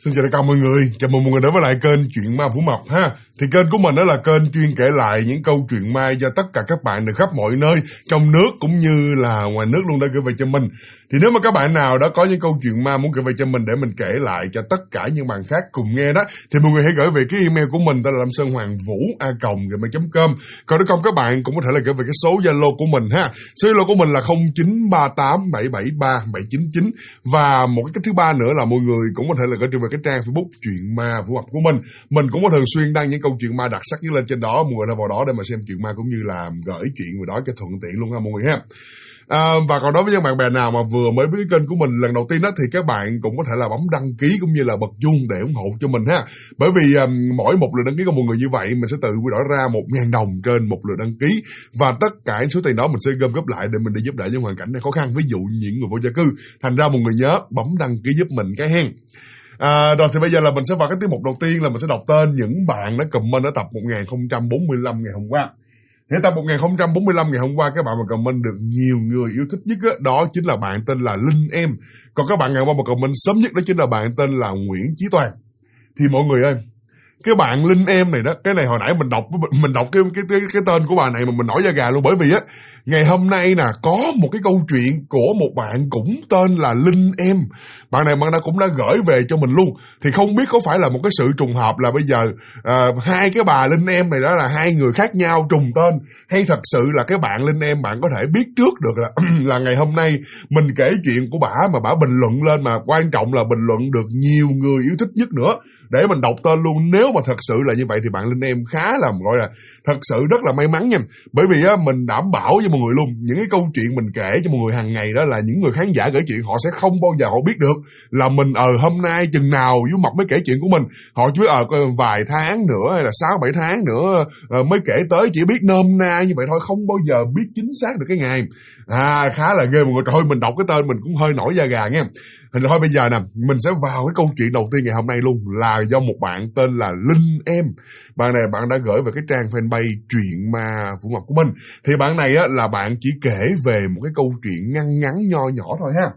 Xin chào tất cả mọi người, chào mừng mọi người đến với lại kênh Chuyện Ma Vũ Mập ha. Thì kênh của mình đó là kênh chuyên kể lại những câu chuyện ma cho tất cả các bạn ở khắp mọi nơi, trong nước cũng như là ngoài nước luôn đã gửi về cho mình. Thì nếu mà các bạn nào đó có những câu chuyện ma muốn gửi về cho mình để mình kể lại cho tất cả những bạn khác cùng nghe đó, thì mọi người hãy gửi về cái email của mình, đó là lamsonhoangvu@gmail.com. Còn nếu không, các bạn cũng có thể là gửi về cái số Zalo của mình ha. Số Zalo của mình là 0938773799. Và một cái cách thứ ba nữa là mọi người cũng có thể là gửi về cái trang Facebook Chuyện Ma Vũ Mập của mình. Mình cũng có thường xuyên đăng những câu chuyện ma đặc sắc nhất lên trên đó, mọi người đã vào đó để mà xem chuyện ma cũng như là gửi chuyện vào đó cho thuận tiện luôn ha mọi người ha. Và còn đối với những bạn bè nào mà vừa mới biết cái kênh của mình lần đầu tiên đó, thì các bạn cũng có thể là bấm đăng ký cũng như là bật chuông để ủng hộ cho mình ha. Bởi vì mỗi một lượt đăng ký của mọi người như vậy, mình sẽ tự quy đổi ra 1.000 đồng trên một lượt đăng ký, và tất cả số tiền đó mình sẽ gom góp lại để mình đi giúp đỡ những hoàn cảnh này khó khăn, ví dụ những người vô gia cư. Thành ra mọi người nhớ bấm đăng ký giúp mình cái hen. Rồi thì bây giờ là mình sẽ vào cái tiết mục đầu tiên, là mình sẽ đọc tên những bạn đã comment ở tập 1045 ngày hôm qua. Thì tập 1045 ngày hôm qua, các bạn mà comment được nhiều người yêu thích nhất đó chính là bạn tên là Linh Em. Còn các bạn ngày hôm qua mà comment sớm nhất đó chính là bạn tên là Nguyễn Chí Toàn. Thì mọi người ơi, cái bạn Linh Em này đó, cái này hồi nãy mình đọc cái tên của bà này mà mình nổi da gà luôn. Bởi vì á, ngày hôm nay nè có một cái câu chuyện của một bạn cũng tên là Linh Em. Bạn này cũng đã gửi về cho mình luôn. Thì không biết có phải là một cái sự trùng hợp là bây giờ hai cái bà Linh Em này đó là hai người khác nhau trùng tên, hay thật sự là cái bạn Linh Em bạn có thể biết trước được là ngày hôm nay mình kể chuyện của bả mà bả bình luận lên, mà quan trọng là bình luận được nhiều người yêu thích nhất nữa, để mình đọc tên luôn. Nếu mà thật sự là như vậy thì bạn Linh Em khá là gọi là thật sự rất là may mắn nha. Bởi vì á, mình đảm bảo với mọi người luôn, những cái câu chuyện mình kể cho mọi người hàng ngày đó là những người khán giả gửi chuyện họ sẽ không bao giờ họ biết được là mình hôm nay chừng nào Vũ Mập mới kể chuyện của mình. Họ chỉ biết vài tháng nữa hay là 6-7 tháng nữa mới kể tới, chỉ biết nôm na như vậy thôi, không bao giờ biết chính xác được cái ngày. Khá là ghê mọi người. Trời ơi, mình đọc cái tên mình cũng hơi nổi da gà nha. Thì thôi bây giờ nè, mình sẽ vào cái câu chuyện đầu tiên ngày hôm nay luôn, là do một bạn tên là Linh Em. Bạn này bạn đã gửi về cái trang fanpage Chuyện Ma Vũ Mập của mình. Thì bạn này á, là bạn chỉ kể về một cái câu chuyện ngắn ngắn nho nhỏ thôi ha.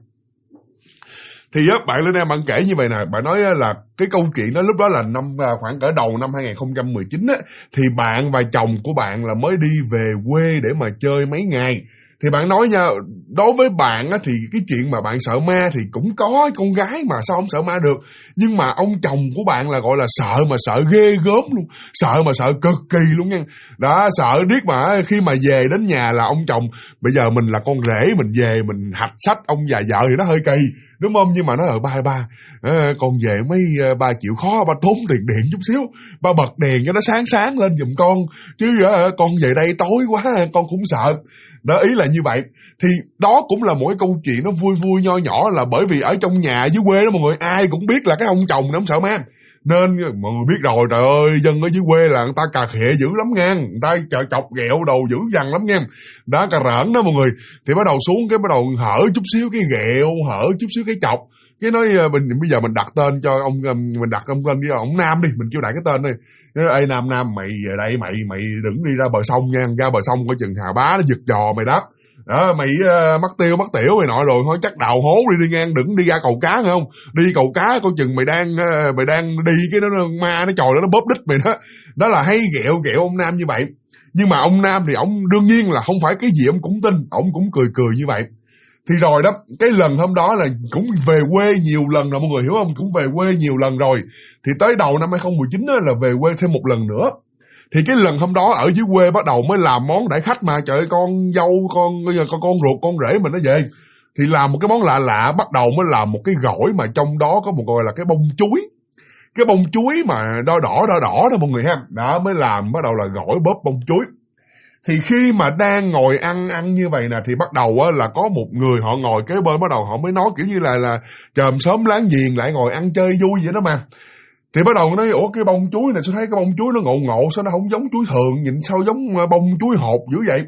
Thì á, bạn Linh Em bạn kể như vậy nè, bạn nói là cái câu chuyện đó lúc đó là khoảng cỡ đầu năm 2019 á, thì bạn và chồng của bạn là mới đi về quê để mà chơi mấy ngày. Thì bạn nói nha, đối với bạn á, thì cái chuyện mà bạn sợ ma thì cũng có, con gái mà sao không sợ ma được. Nhưng mà ông chồng của bạn là gọi là sợ mà sợ ghê gớm luôn, sợ mà sợ cực kỳ luôn nha. Đó, sợ điếc mà khi mà về đến nhà là ông chồng, bây giờ mình là con rể, mình về mình hạch sách ông già vợ thì nó hơi kỳ, đúng không? Nhưng mà nó ba con về mấy ba chịu khó, ba tốn tiền điện chút xíu, ba bật đèn cho nó sáng lên giùm con, chứ con về đây tối quá con cũng sợ. Đó, ý là như vậy. Thì đó cũng là một cái câu chuyện nó vui vui nho nhỏ, là bởi vì ở trong nhà dưới quê đó mọi người ai cũng biết là cái ông chồng nó không sợ ma. Nên mọi người biết rồi, trời ơi, dân ở dưới quê là người ta cà khịa dữ lắm nha, người ta chọc ghẹo đầu dữ dằn lắm nha. Đó, cà rỡn đó mọi người. Thì bắt đầu xuống cái bắt đầu hở chút xíu cái ghẹo, hở chút xíu cái chọc. Cái nói bây giờ mình đặt tên cho ông, mình đặt ông tên với ông Nam đi, mình kêu đại cái tên đi. Ê Nam mày về đây, mày đừng đi ra bờ sông nha, ra bờ sông coi chừng Hà Bá nó giật giò mày đó. Đó, mày mắc tiểu mày nọ rồi thôi chắc đào hố đi ngang, đừng đi ra cầu cá, nghe không? Đi cầu cá coi chừng mày đang đi cái nó ma nó chòi nó bóp đít mày đó. Đó là hay ghẹo ông Nam như vậy. Nhưng mà ông Nam thì ông đương nhiên là không phải cái gì ông cũng tin, ông cũng cười như vậy. Thì rồi đó, cái lần hôm đó là cũng về quê nhiều lần rồi mọi người hiểu không? Cũng về quê nhiều lần rồi. Thì tới đầu năm 2019 đó, là về quê thêm một lần nữa. Thì cái lần hôm đó ở dưới quê bắt đầu mới làm món đãi khách mà. Trời ơi, con dâu, con ruột, con rể mình nó về. Thì làm một cái món lạ lạ, bắt đầu mới làm một cái gỏi mà trong đó có một gọi là cái bông chuối. Cái bông chuối mà đỏ đó mọi người ha. Đó mới làm, bắt đầu là gỏi bóp bông chuối. Thì khi mà đang ngồi ăn như vậy nè, thì bắt đầu á, là có một người họ ngồi kế bên, bắt đầu họ mới nói kiểu như là chòm xóm láng giềng lại ngồi ăn chơi vui vậy đó mà. Thì bắt đầu nói, ủa cái bông chuối này sao thấy cái bông chuối nó ngộ sao nó không giống chuối thường, nhìn sao giống bông chuối hột dữ vậy.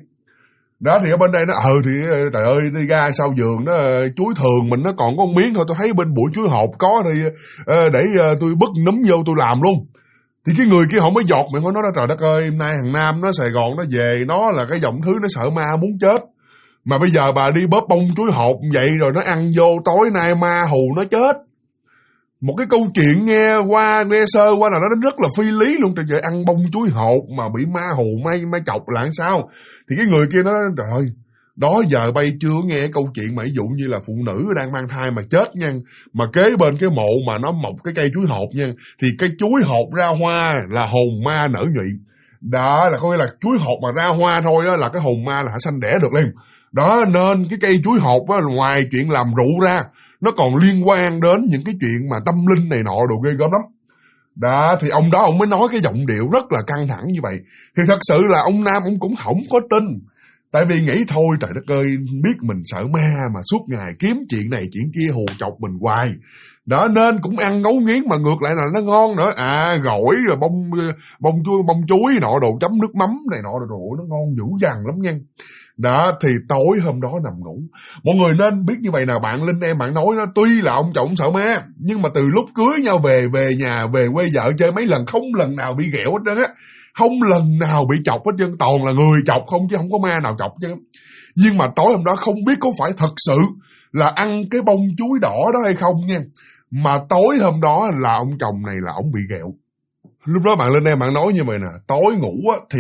Đó thì ở bên đây nó thì trời ơi, đi ra sau vườn đó, chuối thường mình nó còn có một miếng thôi, tôi thấy bên bụi chuối hột có thì để tôi bứt núm vô tôi làm luôn. Thì cái người kia họ mới giọt miệng, họ nói trời đất ơi, hôm nay thằng Nam nó Sài Gòn nó về, nó là cái giọng thứ nó sợ ma muốn chết. Mà bây giờ bà đi bóp bông chuối hột vậy rồi nó ăn vô tối nay ma hù nó chết. Một cái câu chuyện nghe sơ qua là nó rất là phi lý luôn. Trời ơi, ăn bông chuối hột mà bị ma hù may chọc là sao? Thì cái người kia nó nói, trời ơi, đó giờ bay chưa nghe cái câu chuyện mà ví dụ như là phụ nữ đang mang thai mà chết nha, mà kế bên cái mộ mà nó mọc cái cây chuối hột nha, thì cây chuối hột ra hoa là hồn ma nở nhụy. Đó là có nghĩa là chuối hột mà ra hoa thôi đó là cái hồn ma là sanh đẻ được liền. Đó nên cái cây chuối hột á, ngoài chuyện làm rượu ra, nó còn liên quan đến những cái chuyện mà tâm linh này nọ đồ ghê gớm lắm. Đó thì ông đó ông mới nói cái giọng điệu rất là căng thẳng như vậy. Thì thật sự là ông Nam ông cũng không có tin. Tại vì nghĩ thôi trời đất ơi, biết mình sợ ma mà suốt ngày kiếm chuyện này chuyện kia hù chọc mình hoài. Đó nên cũng ăn ngấu nghiến mà ngược lại là nó ngon nữa. Gỏi rồi bông chuối nọ đồ chấm nước mắm này nọ đồ nó ngon dữ dằn lắm nha. Đó thì tối hôm đó nằm ngủ. Mọi người nên biết như vậy nè, bạn Linh em bạn nói nó tuy là ông chồng sợ ma, nhưng mà từ lúc cưới nhau về nhà về quê vợ chơi mấy lần không lần nào bị ghẹo hết trơn á. Không lần nào bị chọc hết trơn, toàn là người chọc không chứ không có ma nào chọc chứ. Nhưng mà tối hôm đó không biết có phải thật sự là ăn cái bông chuối đỏ đó hay không nha, mà tối hôm đó là ông chồng này là ông bị ghẹo. Lúc đó bạn Linh em bạn nói như vậy nè, tối ngủ á, thì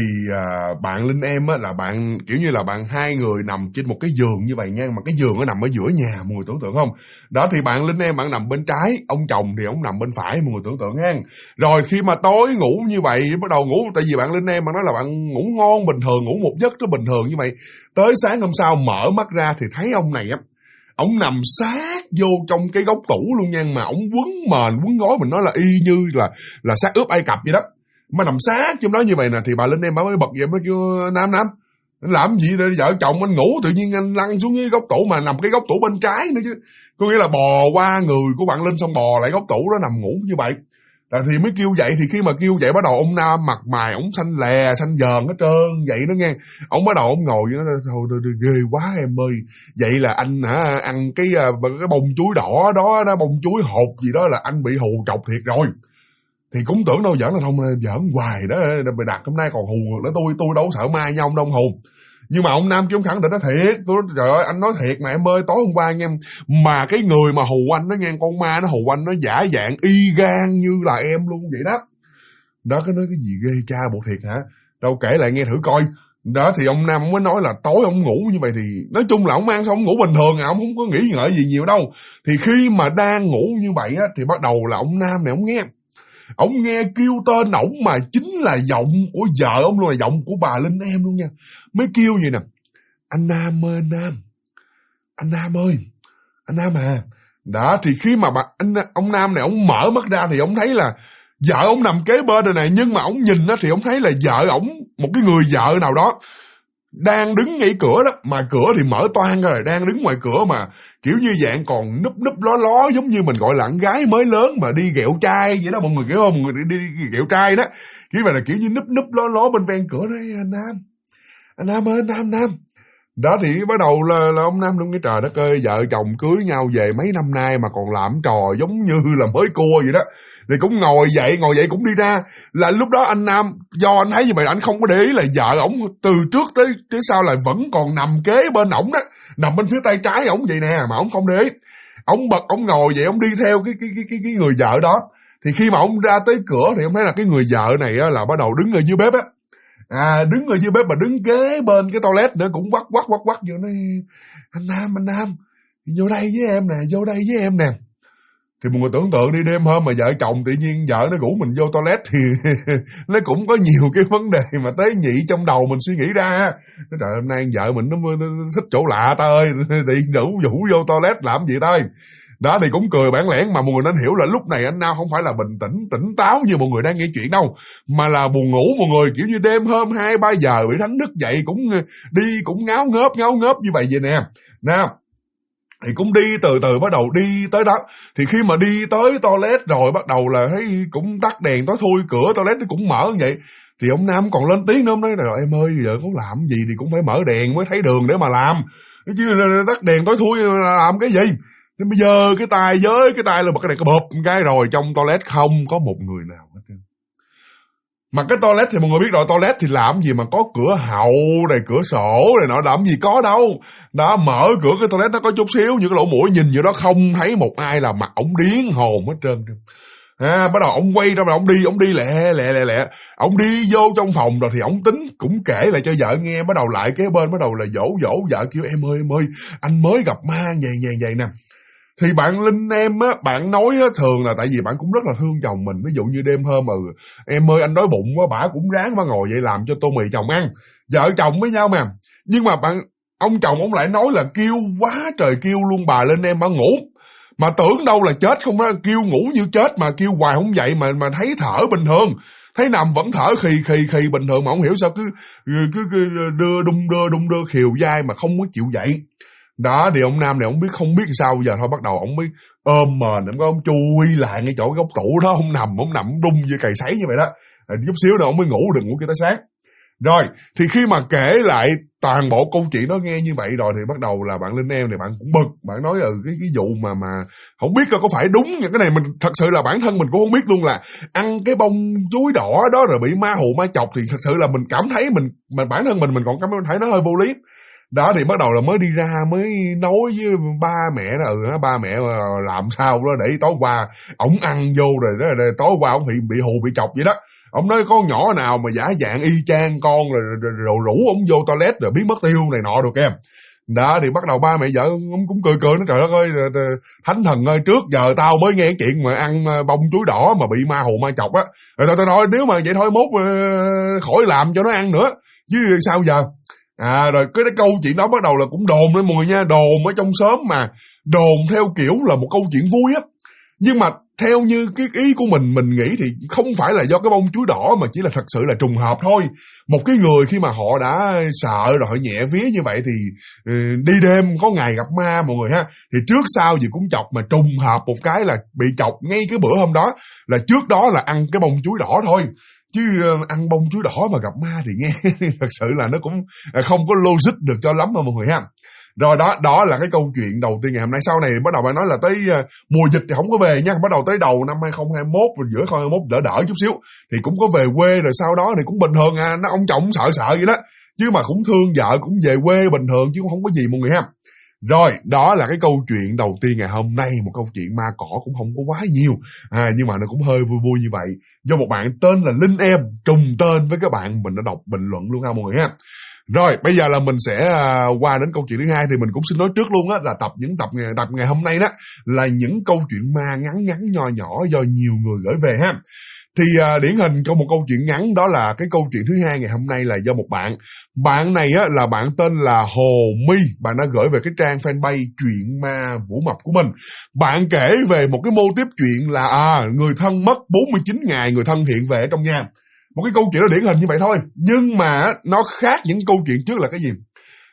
bạn Linh em á, là bạn kiểu như là bạn hai người nằm trên một cái giường như vậy nha, mà cái giường nó nằm ở giữa nhà, mọi người tưởng tượng không? Đó thì bạn Linh em bạn nằm bên trái, ông chồng thì ông nằm bên phải, mọi người tưởng tượng nha. Rồi khi mà tối ngủ như vậy bắt đầu ngủ, tại vì bạn Linh em bạn nói là bạn ngủ ngon bình thường, ngủ một giấc nó bình thường như vậy, tới sáng hôm sau mở mắt ra thì thấy ông này á, ông nằm sát vô trong cái góc tủ luôn nha, mà ông quấn gói, mình nói là y như là xác ướp Ai Cập vậy đó, mà nằm sát trong đó như vậy nè. Thì bà Linh em bà mới bật dậy mới kêu Nam anh làm gì để vợ chồng anh ngủ tự nhiên anh lăn xuống cái góc tủ, mà nằm cái góc tủ bên trái nữa chứ, có nghĩa là bò qua người của bạn Linh xong bò lại góc tủ đó nằm ngủ như vậy. Thì mới kêu dậy, thì khi mà kêu dậy bắt đầu ông Nam mặt mày ổng xanh lè xanh dờn hết trơn vậy đó nghe. Ông bắt đầu ông ngồi vậy đó, thôi ghê quá em ơi, vậy là anh ăn cái bông chuối đỏ đó bông chuối hột gì đó là anh bị hù chọc thiệt rồi. Thì cũng tưởng đâu giỡn là không, giỡn hoài đó, mày đặt hôm nay còn hù nữa tôi đâu sợ ma nhau ông hù. Nhưng mà ông Nam chứ ông khẳng định nó thiệt. Trời ơi anh nói thiệt mà em ơi, tối hôm qua nghe, mà cái người mà hù anh nó nghe, con ma nó hù anh nó giả dạng y gan như là em luôn vậy đó. Đó cái nói cái gì ghê cha bộ thiệt hả? Đâu kể lại nghe thử coi. Đó thì ông Nam mới nói là tối ông ngủ như vậy thì nói chung là ông ăn xong ông ngủ bình thường, ông không có nghĩ ngợi gì nhiều đâu. Thì khi mà đang ngủ như vậy á, thì bắt đầu là ông Nam này ông nghe kêu tên ổng mà chính là giọng của vợ ông luôn, là giọng của bà Linh em luôn nha. Mới kêu vậy nè, anh Nam ơi anh Nam ơi, anh Nam à. Đó thì khi mà ông Nam này ông mở mắt ra thì ông thấy là vợ ông nằm kế bên rồi này, nhưng mà ông nhìn đó thì ông thấy là vợ ổng, một cái người vợ nào đó đang đứng ngay cửa đó, mà cửa thì mở toang ra rồi, đang đứng ngoài cửa mà kiểu như dạng còn núp ló giống như mình gọi là con gái mới lớn mà đi ghẹo trai vậy đó, mọi người hiểu không? Mọi người đi ghẹo trai đó, kiểu vậy là kiểu như núp ló bên ven cửa đấy. Anh Nam ơi, anh Nam. Đó thì bắt đầu là ông Nam đúng cái trời đất ơi, vợ chồng cưới nhau về mấy năm nay mà còn làm trò giống như là mới cua vậy đó. Thì cũng ngồi dậy cũng đi ra. Là lúc đó anh Nam, do anh thấy như vậy anh không có để ý là vợ ổng từ trước tới sau là vẫn còn nằm kế bên ổng đó, nằm bên phía tay trái ổng vậy nè, mà ổng không để ý. Ổng bật ổng ngồi vậy, ổng đi theo cái người vợ đó. Thì khi mà ổng ra tới cửa thì ổng thấy là cái người vợ này á, là bắt đầu đứng ở dưới bếp á. Đứng ở dưới bếp mà đứng kế bên cái toilet nữa, cũng quắc vô nói anh Nam vô đây với em nè. Thì mọi người tưởng tượng đi, đêm hôm mà vợ chồng tự nhiên vợ nó rủ mình vô toilet thì nó cũng có nhiều cái vấn đề mà tế nhị trong đầu mình suy nghĩ ra. Nói trời, hôm nay vợ mình nó thích chỗ lạ ta ơi, thì rủ vô toilet làm gì ta ơi. Đó thì cũng cười bản lẻn, mà mọi người nên hiểu là lúc này anh Nam không phải là bình tĩnh tỉnh táo như mọi người đang nghe chuyện đâu, mà là buồn ngủ. Mọi người kiểu như đêm hôm 2-3 giờ bị đánh thức dậy cũng ngáo ngớp như vậy nè. Nào thì cũng đi từ từ bắt đầu đi tới đó. Thì khi mà đi tới toilet rồi bắt đầu là thấy cũng tắt đèn tối thui, cửa toilet nó cũng mở như vậy. Thì ông Nam còn lên tiếng nữa, ông nói rồi em ơi, giờ có làm gì thì cũng phải mở đèn mới thấy đường để mà làm, chứ tắt đèn tối thui làm cái gì. Nên bây giờ cái tay là bật cái đèn cái bộp một cái, rồi trong toilet không có một người nào hết. Mà cái toilet thì mọi người biết rồi, toilet thì làm gì mà có cửa hậu này, cửa sổ này nọ, làm gì có đâu. Đó, mở cửa cái toilet nó có chút xíu, những cái lỗ mũi nhìn vô đó không thấy một ai là mặt ổng điếng hồn hết trơn. Bắt đầu ổng quay ra mà ổng đi lẹ. Ổng đi vô trong phòng rồi thì ổng tính cũng kể lại cho vợ nghe, bắt đầu lại kế bên bắt đầu là dỗ vợ kêu em ơi, anh mới gặp ma vậy nè. Thì bạn Linh em á, bạn nói á, thường là tại vì bạn cũng rất là thương chồng mình. Ví dụ như đêm hôm em ơi anh đói bụng quá, bả cũng ráng mà ngồi vậy làm cho tô mì chồng ăn. Vợ chồng với nhau mà. Nhưng mà ông chồng ông lại nói là kêu quá trời kêu luôn, bà Linh em bà ngủ. Mà tưởng đâu là chết không á, kêu ngủ như chết mà kêu hoài không dậy mà thấy thở bình thường. Thấy nằm vẫn thở khì bình thường mà không hiểu sao cứ đung đưa khều dai mà không có chịu dậy. Đó thì ông Nam này ông không biết sao giờ thôi, bắt đầu ông mới ôm mền, ông chui lại ngay chỗ góc tủ đó, ông nằm đung như cày sấy như vậy đó. Chút xíu nữa ông mới ngủ được, ngủ tới sáng. Rồi thì khi mà kể lại toàn bộ câu chuyện đó nghe như vậy rồi thì bắt đầu là bạn Linh em này bạn cũng bực, bạn nói cái vụ mà không biết là có phải đúng. Cái này mình thật sự là bản thân mình cũng không biết luôn, là ăn cái bông chuối đỏ đó rồi bị ma hù ma chọc thì thật sự là mình cảm thấy mình bản thân mình còn cảm thấy nó hơi vô lý. Đó thì bắt đầu là mới đi ra mới nói với ba mẹ đó, ba mẹ làm sao đó để tối qua ổng ăn vô rồi đó, tối qua ổng bị hù bị chọc vậy đó. Ông nói con nhỏ nào mà giả dạng y chang con rồi rủ ông vô toilet rồi biến mất tiêu này nọ được em. Đó thì bắt đầu ba mẹ vợ ông cũng cười nó, trời đất ơi thánh thần ơi, trước giờ tao mới nghe chuyện mà ăn bông chuối đỏ mà bị ma hù ma chọc á. Rồi tao nói nếu mà vậy thôi mốt khỏi làm cho nó ăn nữa chứ sao giờ. Rồi cái câu chuyện đó bắt đầu là cũng đồn lên mọi người nha, đồn ở trong xóm mà đồn theo kiểu là một câu chuyện vui á. Nhưng mà theo như cái ý của mình nghĩ thì không phải là do cái bông chuối đỏ mà chỉ là thật sự là trùng hợp thôi. Một cái người khi mà họ đã sợ rồi họ nhẹ vía như vậy thì đi đêm có ngày gặp ma mọi người ha. Thì trước sau gì cũng chọc, mà trùng hợp một cái là bị chọc ngay cái bữa hôm đó, là trước đó là ăn cái bông chuối đỏ thôi. Chứ ăn bông chuối đỏ mà gặp ma thì nghe thật sự là nó cũng không có logic được cho lắm mà mọi người ha. Rồi đó là cái câu chuyện đầu tiên ngày hôm nay. Sau này bắt đầu bạn nói là tới mùa dịch thì không có về nha. Bắt đầu tới đầu năm 2021 rồi giữa 2021 đỡ chút xíu thì cũng có về quê, rồi sau đó thì cũng bình thường ông chồng cũng sợ vậy đó. Chứ mà cũng thương vợ cũng về quê bình thường chứ không có gì mọi người ha. Rồi, đó là cái câu chuyện đầu tiên ngày hôm nay, một câu chuyện ma cỏ cũng không có quá nhiều, nhưng mà nó cũng hơi vui vui như vậy. Do một bạn tên là Linh Em trùng tên với các bạn mình đã đọc bình luận luôn ha mọi người ha. Rồi, bây giờ là mình sẽ qua đến câu chuyện thứ hai, thì mình cũng xin nói trước luôn á là tập ngày hôm nay đó là những câu chuyện ma ngắn nho nhỏ do nhiều người gửi về ha. Thì điển hình trong một câu chuyện ngắn đó là cái câu chuyện thứ hai ngày hôm nay là do một bạn này á là bạn tên là Hồ My, bạn đã gửi về cái trang fanpage Chuyện Ma Vũ Mập của mình. Bạn kể về một cái mô típ chuyện là người thân mất 49 ngày, người thân hiện về ở trong nhà. Một cái câu chuyện nó điển hình như vậy thôi, nhưng mà nó khác những câu chuyện trước là cái gì?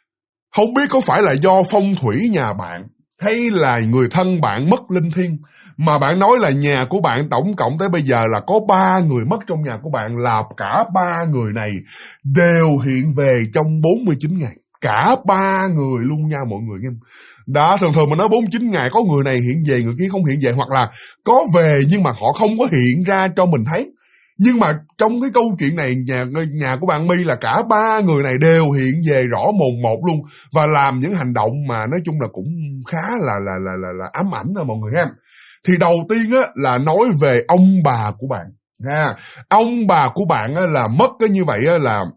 Không biết có phải là do phong thủy nhà bạn hay là người thân bạn mất linh thiêng, mà bạn nói là nhà của bạn tổng cộng tới bây giờ là có 3 người mất trong nhà của bạn, là cả 3 người này đều hiện về trong 49 ngày. Cả 3 người luôn nha mọi người nghe. Đó, thường mình nói 49 ngày có người này hiện về, người kia không hiện về, hoặc là có về nhưng mà họ không có hiện ra cho mình thấy. Nhưng mà trong cái câu chuyện này nhà của bạn My là cả 3 người này đều hiện về rõ mồn một luôn, và làm những hành động mà nói chung là cũng khá là ám ảnh đó mọi người ha. Thì đầu tiên á là nói về ông bà của bạn ha. Ông bà của bạn á là mất cái như vậy á là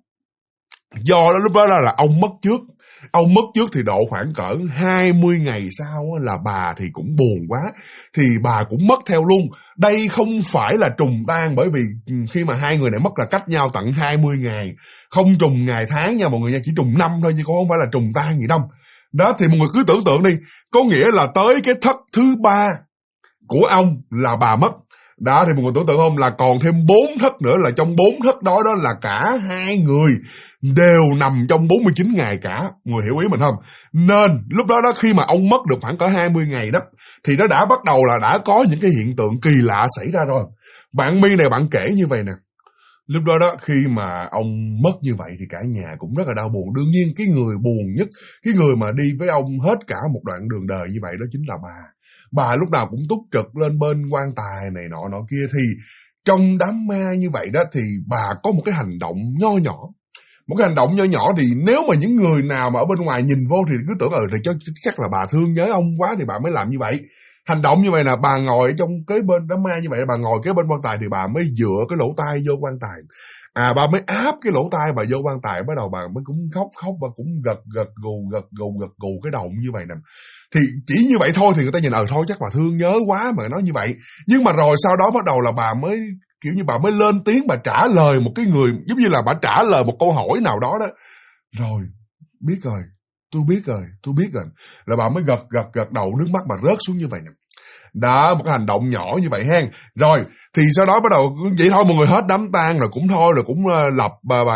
do đó lúc đó là ông mất trước. Ông mất trước thì độ khoảng cỡ 20 ngày sau là bà thì cũng buồn quá, thì bà cũng mất theo luôn. Đây không phải là trùng tang, bởi vì khi mà hai người này mất là cách nhau tận 20 ngày, không trùng ngày tháng nha mọi người nha, chỉ trùng năm thôi chứ không phải là trùng tang gì đâu. Đó thì mọi người cứ tưởng tượng đi, có nghĩa là tới cái thất thứ 3 của ông là bà mất. Đó thì mọi người tưởng tượng không, là còn thêm 4 thất nữa, là trong 4 thất đó là cả 2 người đều nằm trong 49 ngày cả. Mọi người hiểu ý mình không? Nên lúc đó khi mà ông mất được khoảng cỡ 20 ngày đó thì nó đã bắt đầu là đã có những cái hiện tượng kỳ lạ xảy ra rồi. Bạn My này bạn kể như vậy nè. Lúc đó khi mà ông mất như vậy thì cả nhà cũng rất là đau buồn. Đương nhiên cái người buồn nhất, cái người mà đi với ông hết cả một đoạn đường đời như vậy đó chính là bà. Bà lúc nào cũng túc trực lên bên quan tài này nọ kia, thì trong đám ma như vậy đó thì bà có một cái hành động nho nhỏ. Một cái hành động nho nhỏ thì nếu mà những người nào mà ở bên ngoài nhìn vô thì cứ tưởng thì chắc là bà thương nhớ ông quá thì bà mới làm như vậy. Hành động như vậy là bà ngồi trong kế bên đám ma như vậy, bà ngồi kế bên quan tài thì bà mới dựa cái lỗ tai vô quan tài. Bà mới áp cái lỗ tai bà vô quan tài, bắt đầu bà mới cũng khóc và cũng gật gù cái đầu như vậy nè. Thì chỉ như vậy thôi thì người ta nhìn thôi chắc bà thương nhớ quá mà nói như vậy. Nhưng mà rồi sau đó bắt đầu là bà mới kiểu như bà mới lên tiếng, bà trả lời một cái người giống như là bà trả lời một câu hỏi nào đó đó. Rồi, biết rồi, tôi biết rồi. Là bà mới gật đầu, nước mắt bà rớt xuống như vậy nè. Đó, một cái hành động nhỏ như vậy hen. Rồi, thì sau đó bắt đầu vậy thôi, mọi người hết đám tang rồi cũng thôi, rồi cũng lập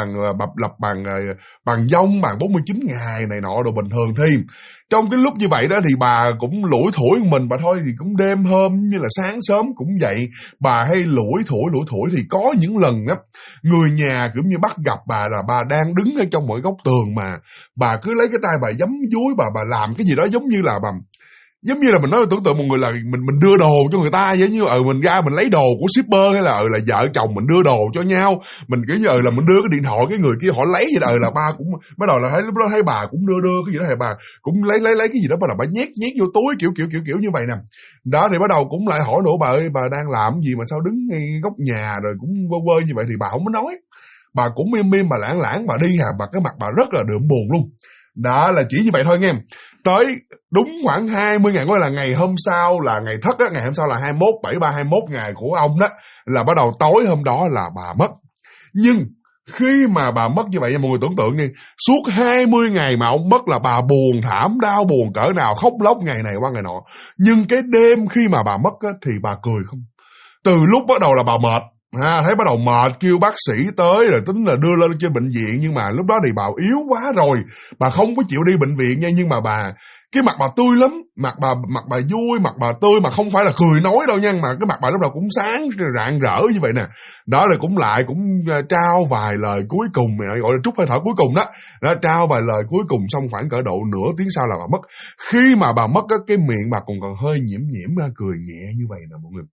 bằng vong, bằng 49 ngày này nọ đồ bình thường thêm. Trong cái lúc như vậy đó thì bà cũng lủi thủi mình, bà thôi thì cũng đêm hôm như là sáng sớm cũng vậy, bà hay lủi thủi thì có những lần đó người nhà kiểu như bắt gặp bà là bà đang đứng ở trong một góc tường mà bà cứ lấy cái tay bà giấm dúi, bà làm cái gì đó giống như là mình nói tưởng tượng một người là mình đưa đồ cho người ta, giống như mình ra mình lấy đồ của shipper, hay là là vợ chồng mình đưa đồ cho nhau, mình kiểu như là mình đưa cái điện thoại cái người kia họ lấy vậy đó, là ba cũng bắt đầu là thấy lúc đó thấy bà cũng đưa cái gì đó, hay bà cũng lấy cái gì đó, bắt đầu bà nhét vô túi kiểu như vậy nè. Đó thì bắt đầu cũng lại hỏi nữa, bà ơi bà đang làm gì mà sao đứng ngay góc nhà rồi cũng vơ như vậy, thì bà không có nói, bà cũng im bà lãng bà đi bà cái mặt bà rất là đượm buồn luôn. Đó là chỉ như vậy thôi nghe. Tới đúng khoảng 20 ngày, gọi là ngày hôm sau là ngày Thất á, ngày hôm sau là 21 ngày của ông đó, là bắt đầu tối hôm đó là bà mất. Nhưng khi mà bà mất như vậy nha mọi người, tưởng tượng đi, suốt 20 ngày mà ông mất là bà buồn thảm đau buồn cỡ nào, khóc lóc ngày này qua ngày nọ. Nhưng cái đêm khi mà bà mất á, thì bà cười không. Từ lúc bắt đầu là bà mệt, thấy bắt đầu mệt, kêu bác sĩ tới rồi tính là đưa lên trên bệnh viện, nhưng mà lúc đó thì bà yếu quá rồi, bà không có chịu đi bệnh viện nha. Nhưng mà cái mặt bà tươi lắm, mặt bà vui, mặt bà tươi, mà không phải là cười nói đâu nha, mà cái mặt bà lúc nào cũng sáng rạng rỡ như vậy nè. Đó là cũng trao vài lời cuối cùng, gọi là trút hơi thở cuối cùng đó, trao vài lời cuối cùng xong khoảng cỡ độ nửa tiếng sau là bà mất. Khi mà bà mất cái miệng bà còn hơi nhiễm ra cười nhẹ như vậy nè mọi người.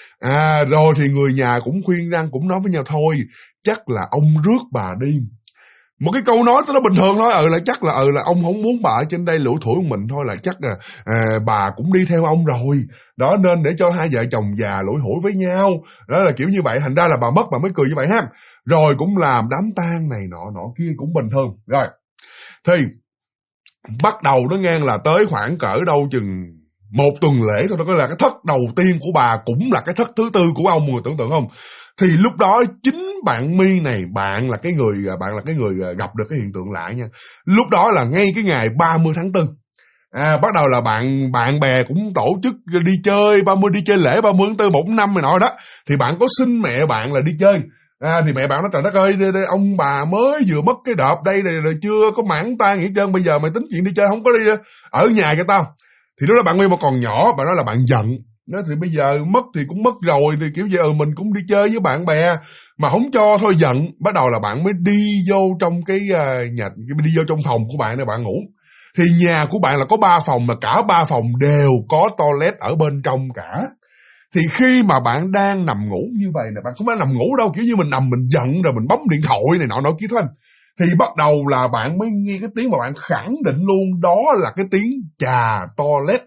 Rồi thì người nhà cũng khuyên răng, cũng nói với nhau thôi chắc là ông rước bà đi. Một cái câu nói nó bình thường thôi, là chắc là ông không muốn bà ở trên đây lủi thủi của mình thôi, là chắc là bà cũng đi theo ông rồi đó, nên để cho hai vợ chồng già lủi thủi với nhau. Đó là kiểu như vậy, thành ra là bà mất bà mới cười như vậy ha. Rồi cũng làm đám tang này nọ kia cũng bình thường. Rồi thì bắt đầu nó ngang là tới khoảng cỡ đâu chừng 1 tuần lễ thôi, đó là cái thất đầu tiên của bà, cũng là cái thất thứ tư của ông, mọi người tưởng tượng không? Thì lúc đó chính bạn My này, bạn là cái người gặp được cái hiện tượng lạ nha. Lúc đó là ngay cái ngày 30 tháng 4. Bắt đầu là bạn bè cũng tổ chức đi chơi, đi chơi lễ 30 tháng 4, 1 năm này nọ đó. Thì bạn có xin mẹ bạn là đi chơi. Thì mẹ bạn nói trời đất ơi, ông bà mới vừa mất cái đợp đây rồi chưa có mãn tang gì hết trơn, bây giờ mày tính chuyện đi chơi không có đi ở nhà cho tao. Thì lúc đó bạn Nguyên mà còn nhỏ, bạn nói là bạn giận. Nói thì bây giờ mất thì cũng mất rồi, thì kiểu vậy mình cũng đi chơi với bạn bè mà không cho thôi giận. Bắt đầu là bạn mới đi vô trong cái đi vô trong phòng của bạn để bạn ngủ. Thì nhà của bạn là có 3 phòng, mà cả 3 phòng đều có toilet ở bên trong cả. Thì khi mà bạn đang nằm ngủ như vậy nè, bạn không phải nằm ngủ đâu, kiểu như mình nằm mình giận rồi mình bấm điện thoại này nọ kia thôi. Thì bắt đầu là bạn mới nghe cái tiếng mà bạn khẳng định luôn, đó là cái tiếng chà toilet.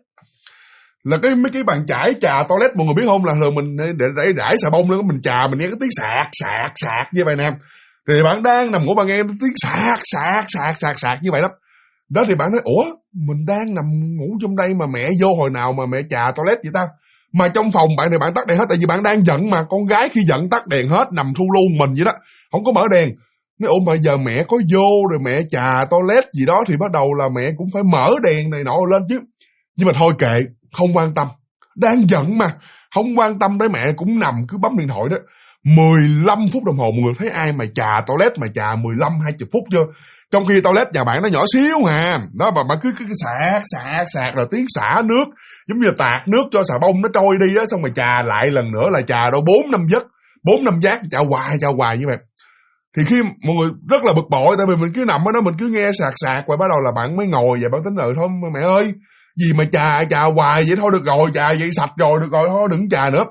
Là mấy cái bàn chải chà toilet, mọi người biết không, là thường mình để rải xà bông lên, mình chà mình nghe cái tiếng sạc như vậy nè. Thì bạn đang nằm ngủ bạn nghe tiếng sạc như vậy đó. Đó thì bạn nói ủa, mình đang nằm ngủ trong đây mà mẹ vô hồi nào mà mẹ chà toilet vậy ta? Mà trong phòng bạn thì bạn tắt đèn hết, tại vì bạn đang giận mà, con gái khi giận tắt đèn hết, nằm thu lu mình vậy đó, không có mở đèn. Nói ủa mà giờ mẹ có vô rồi mẹ chà toilet gì đó thì bắt đầu là mẹ cũng phải mở đèn này nọ lên chứ. Nhưng mà thôi kệ, không quan tâm, đang giận mà, không quan tâm tới mẹ, cũng nằm cứ bấm điện thoại đó. 15 phút đồng hồ, mọi người thấy ai mà chà toilet mà chà 15-20 phút chưa? Trong khi toilet nhà bạn nó nhỏ xíu đó, mà bạn cứ sạc rồi tiếng xả nước, giống như tạt nước cho xà bông nó trôi đi đó, xong rồi chà lại lần nữa là chà đâu 4-5 giác, chà hoài như vậy. Thì khi mọi người rất là bực bội, tại vì mình cứ nằm ở đó mình cứ nghe sạc rồi bắt đầu là bạn mới ngồi vậy, bạn tính thôi mẹ ơi, gì mà chà hoài vậy, thôi được rồi, chà vậy sạch rồi, được rồi thôi đừng chà nữa.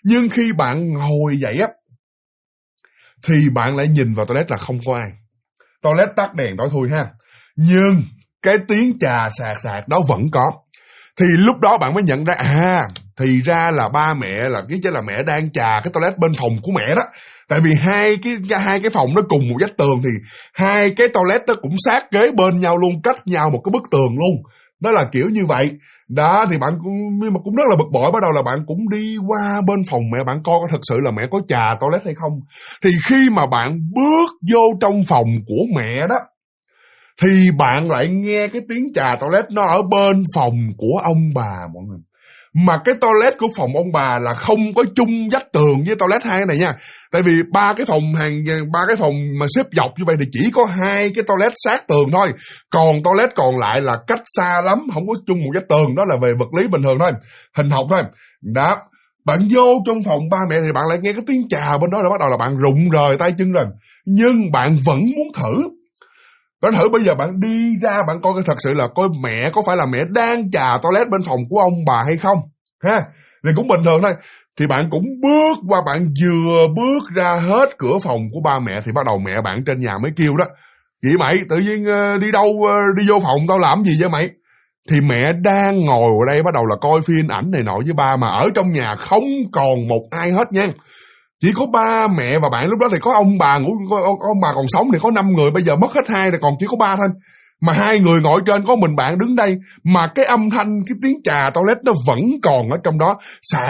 Nhưng khi bạn ngồi dậy á, thì bạn lại nhìn vào toilet là không có ai. Toilet tắt đèn tối thui ha. Nhưng cái tiếng chà sạc sạc đó vẫn có. Thì lúc đó bạn mới nhận ra, thì ra là ba mẹ là mẹ đang chà cái toilet bên phòng của mẹ đó. Tại vì hai cái phòng nó cùng một vách tường, thì hai cái toilet nó cũng sát kế bên nhau luôn, cách nhau một cái bức tường luôn. Đó là kiểu như vậy. Đó thì bạn cũng rất là bực bội. Bắt đầu là bạn cũng đi qua bên phòng mẹ, bạn coi có thật sự là mẹ có chà toilet hay không. Thì khi mà bạn bước vô trong phòng của mẹ đó, thì bạn lại nghe cái tiếng chà toilet nó ở bên phòng của ông bà mọi người. Mà cái toilet của phòng ông bà là không có chung vách tường với toilet hai cái này nha. Tại vì ba cái phòng mà xếp dọc như vậy thì chỉ có hai cái toilet sát tường thôi. Còn toilet còn lại là cách xa lắm, không có chung một vách tường. Đó là về vật lý bình thường thôi, hình học thôi. Đó. Bạn vô trong phòng ba mẹ thì bạn lại nghe cái tiếng chà bên đó, là bắt đầu là bạn rụng rời tay chân rồi. Nhưng bạn vẫn muốn thử. Bạn thử bây giờ bạn đi ra bạn coi thật sự là coi mẹ có phải là mẹ đang chà toilet bên phòng của ông bà hay không ha. Thì cũng bình thường thôi. Thì bạn cũng bước qua, bạn vừa bước ra hết cửa phòng của ba mẹ thì bắt đầu mẹ bạn trên nhà mới kêu đó: "Chị mày tự nhiên đi đâu đi vô phòng tao làm gì vậy mày?" Thì mẹ đang ngồi ở đây bắt đầu là coi phim ảnh này nọ với ba, mà ở trong nhà không còn một ai hết nha. Chỉ có ba mẹ và bạn. Lúc đó thì có ông bà ngủ, ông bà còn sống thì có 5 người, bây giờ mất hết 2 rồi còn chỉ có 3 thôi. Mà 2 người ngồi trên, có mình bạn đứng đây, mà cái âm thanh, cái tiếng chà toilet nó vẫn còn ở trong đó,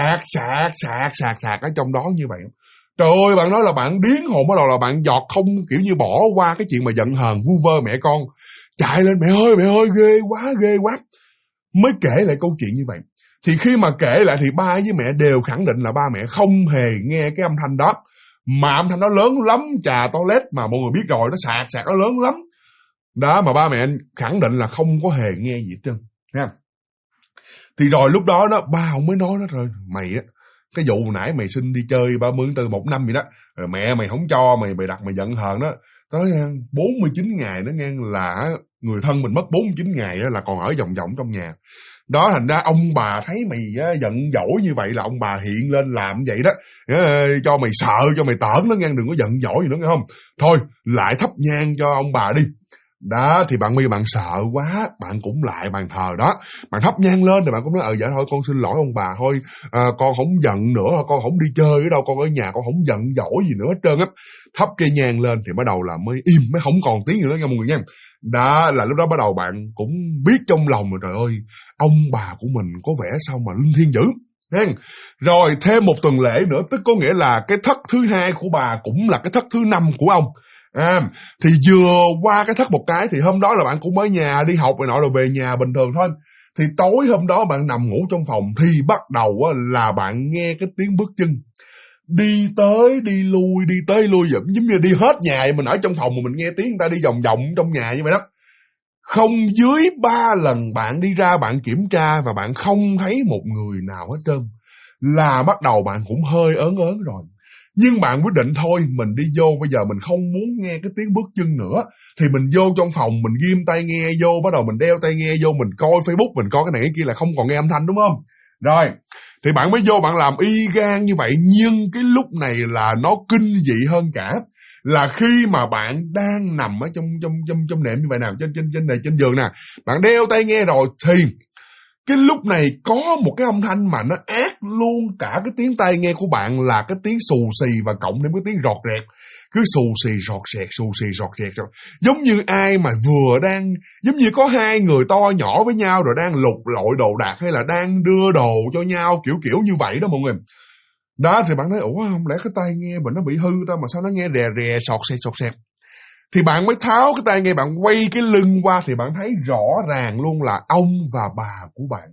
sạc ở trong đó như vậy. Trời ơi, bạn nói là bạn điếng hồn, bắt đầu là bạn giọt không, kiểu như bỏ qua cái chuyện mà giận hờn vu vơ mẹ con, chạy lên: mẹ ơi, ghê quá. Mới kể lại câu chuyện như vậy. Thì khi mà kể lại thì ba với mẹ đều khẳng định là ba mẹ không hề nghe cái âm thanh đó. Mà âm thanh đó lớn lắm, trà toilet mà mọi người biết rồi, nó sạc nó lớn lắm. Đó, mà ba mẹ khẳng định là không có hề nghe gì hết trơn. Nha. Thì rồi lúc đó ba ông mới nói đó: "Rồi mày á, cái vụ nãy mày xin đi chơi 30 tháng 4 1 năm vậy đó, rồi mẹ mày không cho mày đặt mày giận hờn đó. Tao nói 49 ngày đó nghe, là người thân mình mất 49 ngày đó là còn ở vòng trong nhà. Đó, thành ra ông bà thấy mày giận dỗi như vậy là ông bà hiện lên làm vậy đó, cho mày sợ, cho mày tởn nó nghe, đừng có giận dỗi gì nữa nghe không. Thôi lại thắp nhang cho ông bà đi." Đó, thì bạn My bạn sợ quá, bạn cũng lại bàn thờ đó, bạn thắp nhang lên rồi bạn cũng nói: "Dạ thôi con xin lỗi ông bà, thôi con không giận nữa, con không đi chơi ở đâu, con ở nhà con không giận dỗi gì nữa hết trơn á." Thắp cây nhang lên thì bắt đầu là mới im, mới không còn tiếng gì nữa nha mọi người nha. Đó là lúc đó bắt đầu bạn cũng biết trong lòng rồi: trời ơi, ông bà của mình có vẻ sao mà linh thiêng dữ. Rồi thêm một tuần lễ nữa, tức có nghĩa là cái thất thứ 2 của bà cũng là cái thất thứ 5 của ông. Thì vừa qua cái thất một cái thì hôm đó là bạn cũng ở nhà đi học rồi nọ, rồi về nhà bình thường thôi. Thì tối hôm đó bạn nằm ngủ trong phòng thì bắt đầu là bạn nghe cái tiếng bước chân đi tới đi lui, giống như đi hết nhà. Mình ở trong phòng mà mình nghe tiếng người ta đi vòng vòng trong nhà như vậy đó. Không dưới 3 lần bạn đi ra bạn kiểm tra và bạn không thấy một người nào hết trơn, là bắt đầu bạn cũng hơi ớn rồi. Nhưng bạn quyết định thôi, mình đi vô, bây giờ mình không muốn nghe cái tiếng bước chân nữa. Thì mình vô trong phòng, mình ghim tai nghe vô, bắt đầu mình đeo tai nghe vô, mình coi Facebook, mình coi cái này cái kia là không còn nghe âm thanh, đúng không? Rồi, thì bạn mới vô bạn làm y gan như vậy. Nhưng cái lúc này là nó kinh dị hơn cả, là khi mà bạn đang nằm ở trong nệm như vậy nào, trên giường nè, bạn đeo tai nghe rồi thì cái lúc này có một cái âm thanh mà nó át luôn cả cái tiếng tai nghe của bạn, là cái tiếng xù xì và cộng thêm cái tiếng rọt rẹt. Cứ xù xì rọt rẹt. Giống như ai mà vừa đang, giống như có 2 người to nhỏ với nhau rồi đang lục lọi đồ đạc, hay là đang đưa đồ cho nhau, kiểu như vậy đó mọi người. Đó thì bạn thấy: ủa, không lẽ cái tai nghe mình nó bị hư ta, mà sao nó nghe rè sọt sẹt. Thì bạn mới tháo cái tai nghe, bạn quay cái lưng qua thì bạn thấy rõ ràng luôn là ông và bà của bạn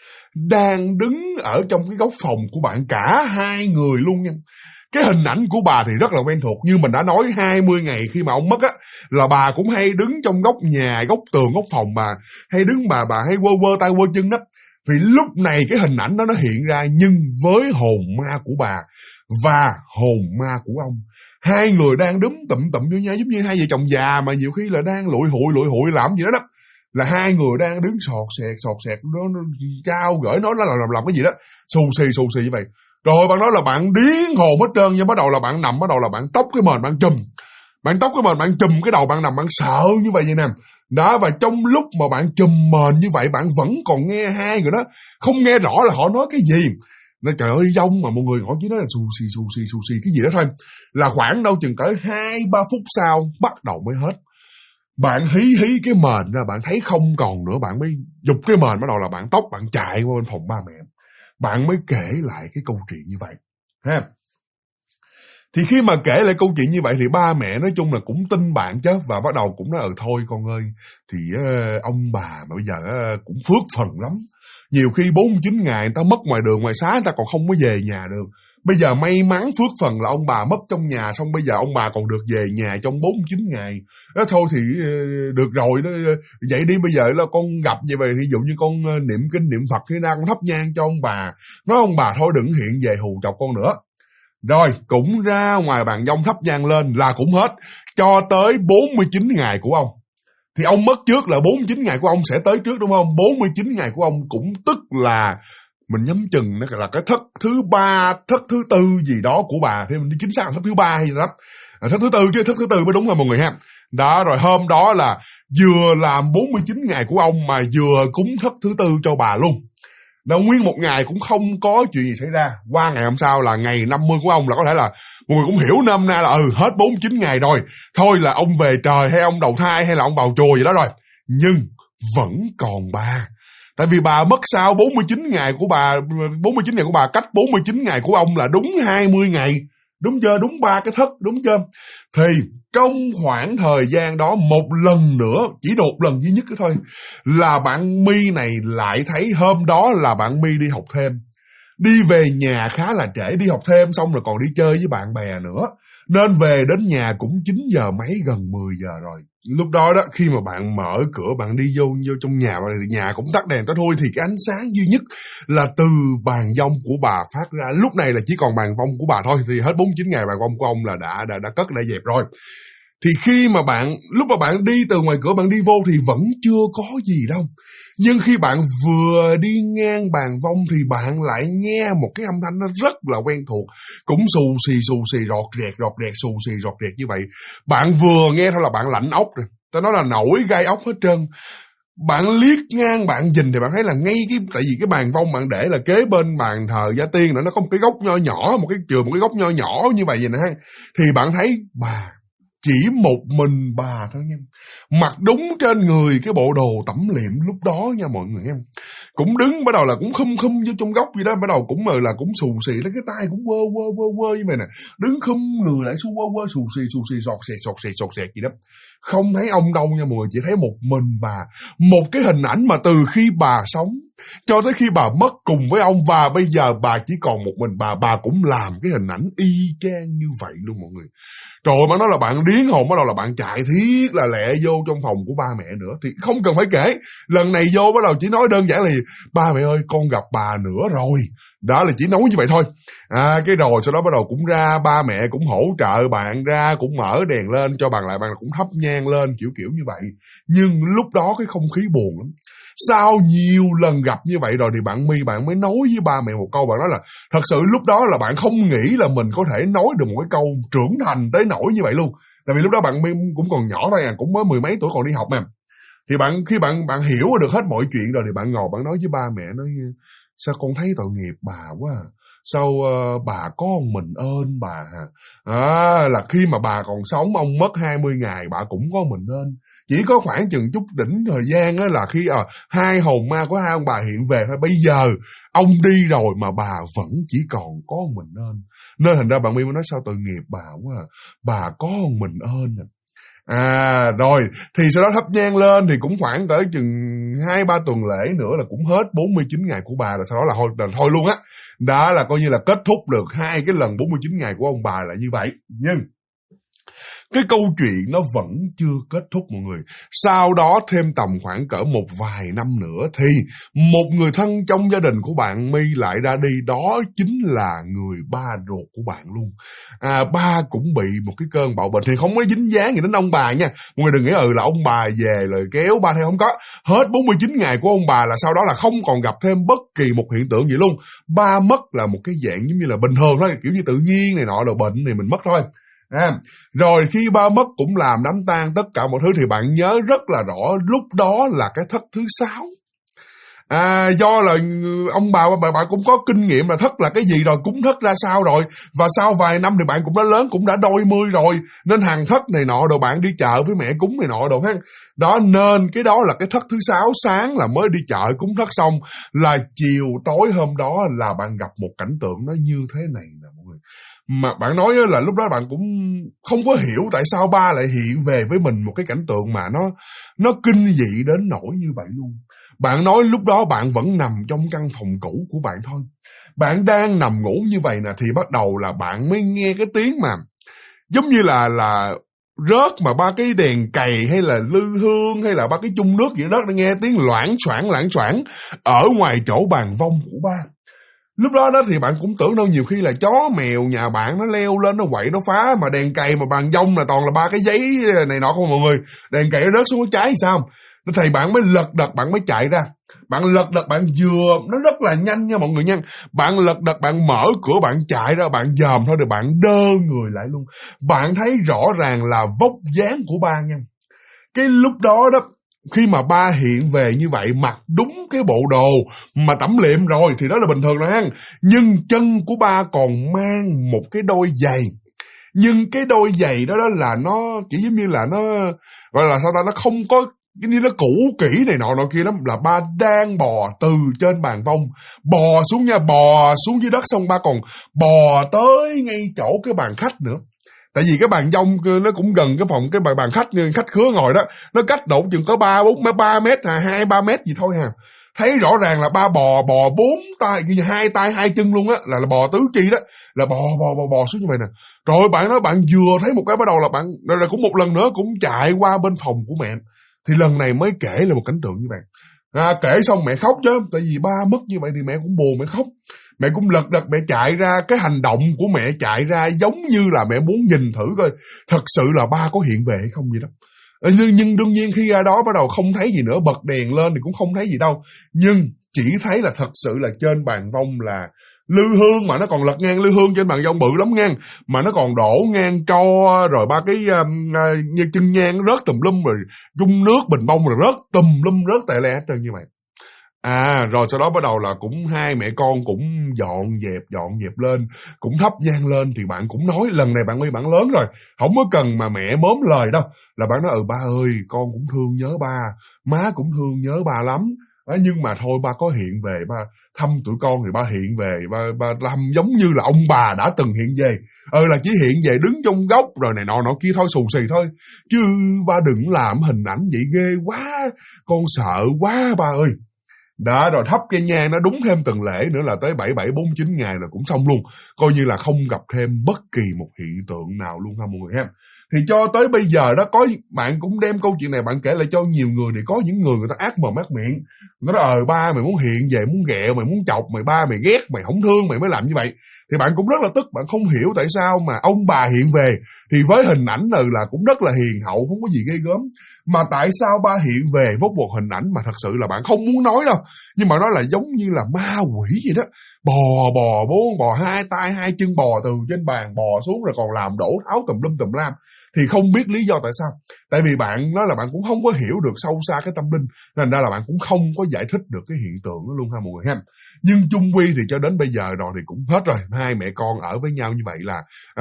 đang đứng ở trong cái góc phòng của bạn, cả 2 người luôn nha. Cái hình ảnh của bà thì rất là quen thuộc, như mình đã nói 20 ngày khi mà ông mất á, là bà cũng hay đứng trong góc nhà, góc tường, góc phòng, bà hay đứng, bà hay quơ tay quơ chân đó. Vì lúc này cái hình ảnh đó nó hiện ra, nhưng với hồn ma của bà và hồn ma của ông, 2 người đang đứng tụm với nhau, giống như 2 vợ chồng già mà nhiều khi là đang lụi hụi làm gì đó đó. Là 2 người đang đứng sọt sẹt, nó trao gửi nó làm cái gì đó, xù xì như vậy. Rồi bạn nói là bạn điên hồn hết trơn, nhưng bắt đầu là bạn nằm, bắt đầu là bạn tóc cái mền bạn chùm. Bạn tóc cái mền bạn chùm cái đầu bạn nằm, bạn sợ như vậy nè. Đó, và trong lúc mà bạn chùm mền như vậy, bạn vẫn còn nghe hai người đó không nghe rõ là họ nói cái gì. Nó trời ơi dông mà mọi người hỏi chỉ nói là xù xì cái gì đó thôi. Là khoảng đâu chừng cỡ 2-3 phút sau bắt đầu mới hết. Bạn hí cái mền ra, bạn thấy không còn nữa, bạn mới giục cái mền, bắt đầu là bạn tóc, bạn chạy qua bên phòng ba mẹ. Bạn mới kể lại cái câu chuyện như vậy ha. Thì khi mà kể lại câu chuyện như vậy thì ba mẹ nói chung là cũng tin bạn chứ, và bắt đầu cũng nói thôi con ơi, thì ông bà mà bây giờ cũng phước phần lắm. Nhiều khi 49 ngày người ta mất ngoài đường ngoài xá, người ta còn không có về nhà được. Bây giờ may mắn phước phần là ông bà mất trong nhà, xong bây giờ ông bà còn được về nhà trong 49 ngày. Đó thôi thì được rồi đó. Vậy đi, bây giờ là con gặp như vậy, ví dụ như con niệm kinh niệm Phật thế nào, con thắp nhang cho ông bà. Nói ông bà thôi đừng hiện về hù chọc con nữa. Rồi cũng ra ngoài bàn vong thắp nhang lên là cũng hết. Cho tới 49 ngày của ông. Thì ông mất trước là 49 ngày của ông sẽ tới trước đúng không? 49 ngày của ông cũng tức là mình nhắm chừng nó là cái thất thứ 3, thất thứ 4 gì đó của bà. Thì mình chính xác là thất thứ 3 hay gì đó. Thất thứ 4 chứ, thất thứ 4 mới đúng rồi mọi người ha. Đó, rồi hôm đó là vừa làm 49 ngày của ông mà vừa cúng thất thứ 4 cho bà luôn. Đó, nguyên một ngày cũng không có chuyện gì xảy ra. Qua ngày hôm sau là ngày 50 của ông là có thể là mọi người cũng hiểu nôm na là hết 49 ngày rồi. Thôi là ông về trời hay ông đầu thai hay là ông vào chùa gì đó rồi. Nhưng vẫn còn bà. Tại vì bà mất sau 49 ngày của bà, 49 ngày của bà cách 49 ngày của ông là đúng 20 ngày. Đúng chưa? Đúng 3 cái thất, đúng chưa? Thì trong khoảng thời gian đó một lần nữa, chỉ một lần duy nhất cái thôi, là bạn My này lại thấy hôm đó là bạn My đi học thêm. Đi về nhà khá là trễ, đi học thêm xong rồi còn đi chơi với bạn bè nữa. Nên về đến nhà cũng 9 giờ mấy, gần 10 giờ rồi. Lúc đó đó, khi mà bạn mở cửa, bạn đi vô trong nhà, thì nhà cũng tắt đèn tối thui, thì cái ánh sáng duy nhất là từ bàn vong của bà phát ra. Lúc này là chỉ còn bàn vong của bà thôi, thì hết 49 ngày bàn vong của ông là đã cất, đã dẹp rồi. Thì khi mà lúc mà bạn đi từ ngoài cửa bạn đi vô thì vẫn chưa có gì đâu. Nhưng khi bạn vừa đi ngang bàn vong thì bạn lại nghe một cái âm thanh nó rất là quen thuộc. Cũng xù xì, rọt rẹt, xù xì, rọt rẹt như vậy. Bạn vừa nghe thôi là bạn lạnh ốc rồi. Ta nói là nổi gai ốc hết trơn. Bạn liếc ngang bạn nhìn thì bạn thấy là ngay tại vì cái bàn vong bạn để là kế bên bàn thờ gia tiên nữa, nó có một cái góc nho nhỏ, một cái góc nho nhỏ như vậy nè ha. Thì bạn thấy bà, chỉ một mình bà thôi nha. Mặc đúng trên người cái bộ đồ tẩm liệm lúc đó nha mọi người em. Cũng đứng bắt đầu là cũng khum vô trong góc gì đó, bắt đầu cũng là cũng xù xì, lấy cái tay cũng quơ như vậy nè. Đứng khum người lại quơ xù xì, sọt xẹt gì đó. Không thấy ông đâu nha mọi người, chỉ thấy một mình bà. Một cái hình ảnh mà từ khi bà sống cho tới khi bà mất cùng với ông, và bây giờ bà chỉ còn một mình bà cũng làm cái hình ảnh y chang như vậy luôn mọi người. Trời ơi, mà nói là bạn điên hồn, bắt đầu là bạn chạy thiết là lẹ vô trong phòng của ba mẹ nữa. Thì không cần phải kể, lần này vô bắt đầu chỉ nói đơn giản là ba mẹ ơi con gặp bà nữa rồi. Đó là chỉ nói như vậy thôi. Cái rồi sau đó bắt đầu cũng ra, ba mẹ cũng hỗ trợ bạn ra, cũng mở đèn lên cho bạn lại, bạn cũng thắp nhang lên kiểu như vậy. Nhưng lúc đó cái không khí buồn lắm. Sau nhiều lần gặp như vậy rồi thì bạn My bạn mới nói với ba mẹ một câu, bạn nói là thật sự lúc đó là bạn không nghĩ là mình có thể nói được một cái câu trưởng thành tới nỗi như vậy luôn. Tại vì lúc đó bạn My cũng còn nhỏ thôi cũng mới 10 mấy tuổi còn đi học mà. Thì khi bạn hiểu được hết mọi chuyện rồi thì bạn ngồi bạn nói với ba mẹ, nói sao con thấy tội nghiệp bà quá à. Sao bà có một mình ơn bà là khi mà bà còn sống ông mất 20 ngày bà cũng có mình ơn. Chỉ có khoảng chừng chút đỉnh thời gian là khi hai hồn ma của hai ông bà hiện về thôi. Bây giờ ông đi rồi mà bà vẫn chỉ còn có mình ơn. Nên thành ra bạn My mới nói sao tội nghiệp bà quá à. Bà có một mình ơn rồi thì sau đó thắp nhang lên thì cũng khoảng cỡ chừng 2-3 tuần lễ nữa là cũng hết 49 ngày của bà, rồi sau đó là thôi luôn á. Đó là coi như là kết thúc được 2 cái lần 49 ngày của ông bà là như vậy. Nhưng Cái câu chuyện nó vẫn chưa kết thúc mọi người. Sau đó thêm tầm khoảng cỡ một vài năm nữa thì một người thân trong gia đình của bạn My lại ra đi. Đó chính là người ba ruột của bạn luôn. Ba cũng bị một cái cơn bạo bệnh. Thì không có dính dáng gì đến ông bà nha. Mọi người đừng nghĩ là ông bà về rồi kéo ba theo, không có. Hết 49 ngày của ông bà là sau đó là không còn gặp thêm bất kỳ một hiện tượng gì luôn. Ba mất là một cái dạng giống như là bình thường thôi, kiểu như tự nhiên này nọ, rồi bệnh này mình mất thôi. Rồi khi ba mất cũng làm đám tang tất cả mọi thứ, thì bạn nhớ rất là rõ lúc đó là cái thất thứ 6. Do là ông bà bạn cũng có kinh nghiệm là thất là cái gì rồi, cúng thất ra sao rồi, và sau vài năm thì bạn cũng đã lớn, cũng đã đôi mươi rồi, nên hàng thất này nọ đồ bạn đi chợ với mẹ cúng này nọ đồ ha. Đó, nên cái đó là cái thất thứ 6. Sáng là mới đi chợ cúng thất xong, là chiều tối hôm đó là bạn gặp một cảnh tượng nó như thế này nè mọi người. Mà bạn nói là lúc đó bạn cũng không có hiểu tại sao ba lại hiện về với mình một cái cảnh tượng mà nó kinh dị đến nỗi như vậy luôn. Bạn nói lúc đó bạn vẫn nằm trong căn phòng cũ của bạn thôi. Bạn đang nằm ngủ như vậy nè, thì bắt đầu là bạn mới nghe cái tiếng mà giống như là rớt mà ba cái đèn cày hay là lư hương hay là ba cái chung nước gì đó, nó nghe tiếng loảng xoảng ở ngoài chỗ bàn vong của ba. Lúc đó thì bạn cũng tưởng đâu nhiều khi là chó mèo nhà bạn nó leo lên nó quậy nó phá, mà đèn cày mà bàn vong là toàn là ba cái giấy này nọ không mọi người. Đèn cày nó rớt xuống nó cháy thì sao? Thì bạn mới lật đật bạn mới chạy ra. Bạn lật đật bạn vừa, nó rất là nhanh nha mọi người nha. Bạn lật đật bạn mở cửa bạn chạy ra, bạn dòm thôi rồi bạn đơ người lại luôn. Bạn thấy rõ ràng là vóc dáng của ba nha. Cái lúc đó khi mà ba hiện về như vậy, mặc đúng cái bộ đồ mà tẩm liệm rồi thì đó là bình thường rồi ha. Nhưng chân của ba còn mang một cái đôi giày. Nhưng cái đôi giày đó là nó chỉ giống như là nó gọi là sao ta, nó không có cái như nó cũ kỹ này nọ kia lắm. Là ba đang bò từ trên bàn vong bò xuống nha, bò xuống dưới đất xong ba còn bò tới ngay chỗ cái bàn khách nữa. Tại vì cái bàn vong nó cũng gần cái phòng cái bàn khách khứa ngồi đó, nó cách độ chừng có 3 mét 2-3 mét gì thôi ha. Thấy rõ ràng là ba bò 4 tay, 2 tay 2 chân luôn á, là bò tứ chi đó, là bò xuống như vậy nè. Rồi bạn nói bạn vừa thấy một cái bắt đầu là bạn rồi cũng một lần nữa cũng chạy qua bên phòng của mẹ. Thì lần này mới kể là một cảnh tượng như vậy. Kể xong mẹ khóc chứ, tại vì ba mất như vậy thì mẹ cũng buồn, mẹ khóc. Mẹ cũng lật đật mẹ chạy ra, cái hành động của mẹ chạy ra giống như là mẹ muốn nhìn thử coi thật sự là ba có hiện về hay không vậy đó. Nhưng đương nhiên khi ra đó bắt đầu không thấy gì nữa, bật đèn lên thì cũng không thấy gì đâu. Nhưng chỉ thấy là thật sự là trên bàn vong là lư hương, mà nó còn lật ngang lư hương trên bàn vong bự lắm ngang, mà nó còn đổ ngang tro, rồi ba cái chân nhang nó rớt tùm lum, rồi chung nước bình bông rồi rớt tùm lum, rớt tè le hết trơn như vậy. Rồi sau đó bắt đầu là cũng hai mẹ con cũng dọn dẹp lên, cũng thắp nhang lên. Thì bạn cũng nói lần này bạn lớn rồi, không có cần mà mẹ mớm lời đâu, là bạn nói ba ơi con cũng thương nhớ ba, má cũng thương nhớ ba lắm. Nhưng mà thôi ba có hiện về, ba thăm tụi con thì ba hiện về, ba làm giống như là ông bà đã từng hiện về. Là chỉ hiện về đứng trong góc rồi này nọ kia thôi, xù xì thôi. Chứ ba đừng làm hình ảnh vậy ghê quá, con sợ quá ba ơi. Đó, rồi thắp cây nhang nó đúng thêm tuần lễ nữa là tới 47-49 ngày là cũng xong luôn. Coi như là không gặp thêm bất kỳ một hiện tượng nào luôn ha mọi người ha. Thì cho tới bây giờ đó, có bạn cũng đem câu chuyện này bạn kể lại cho nhiều người. Thì có những người ta ác mồm ác miệng, nó nói ba mày muốn hiện về, muốn ghẹo, mày muốn chọc, ba mày ghét, mày không thương mày mới làm như vậy. Thì bạn cũng rất là tức, bạn không hiểu tại sao mà ông bà hiện về thì với hình ảnh là cũng rất là hiền hậu, không có gì ghê gớm. Mà tại sao ba hiện về với một hình ảnh mà thật sự là bạn không muốn nói đâu, nhưng mà nó là giống như là ma quỷ vậy đó. Bò 2 tay 2 chân bò từ trên bàn bò xuống, rồi còn làm đổ tháo tùm lum tùm lam. Thì không biết lý do tại sao. Tại vì bạn nói là bạn cũng không có hiểu được sâu xa cái tâm linh, nên ra là bạn cũng không có giải thích được cái hiện tượng đó luôn ha mọi người ha. Nhưng chung quy thì cho đến bây giờ rồi thì cũng hết rồi. Hai mẹ con ở với nhau như vậy là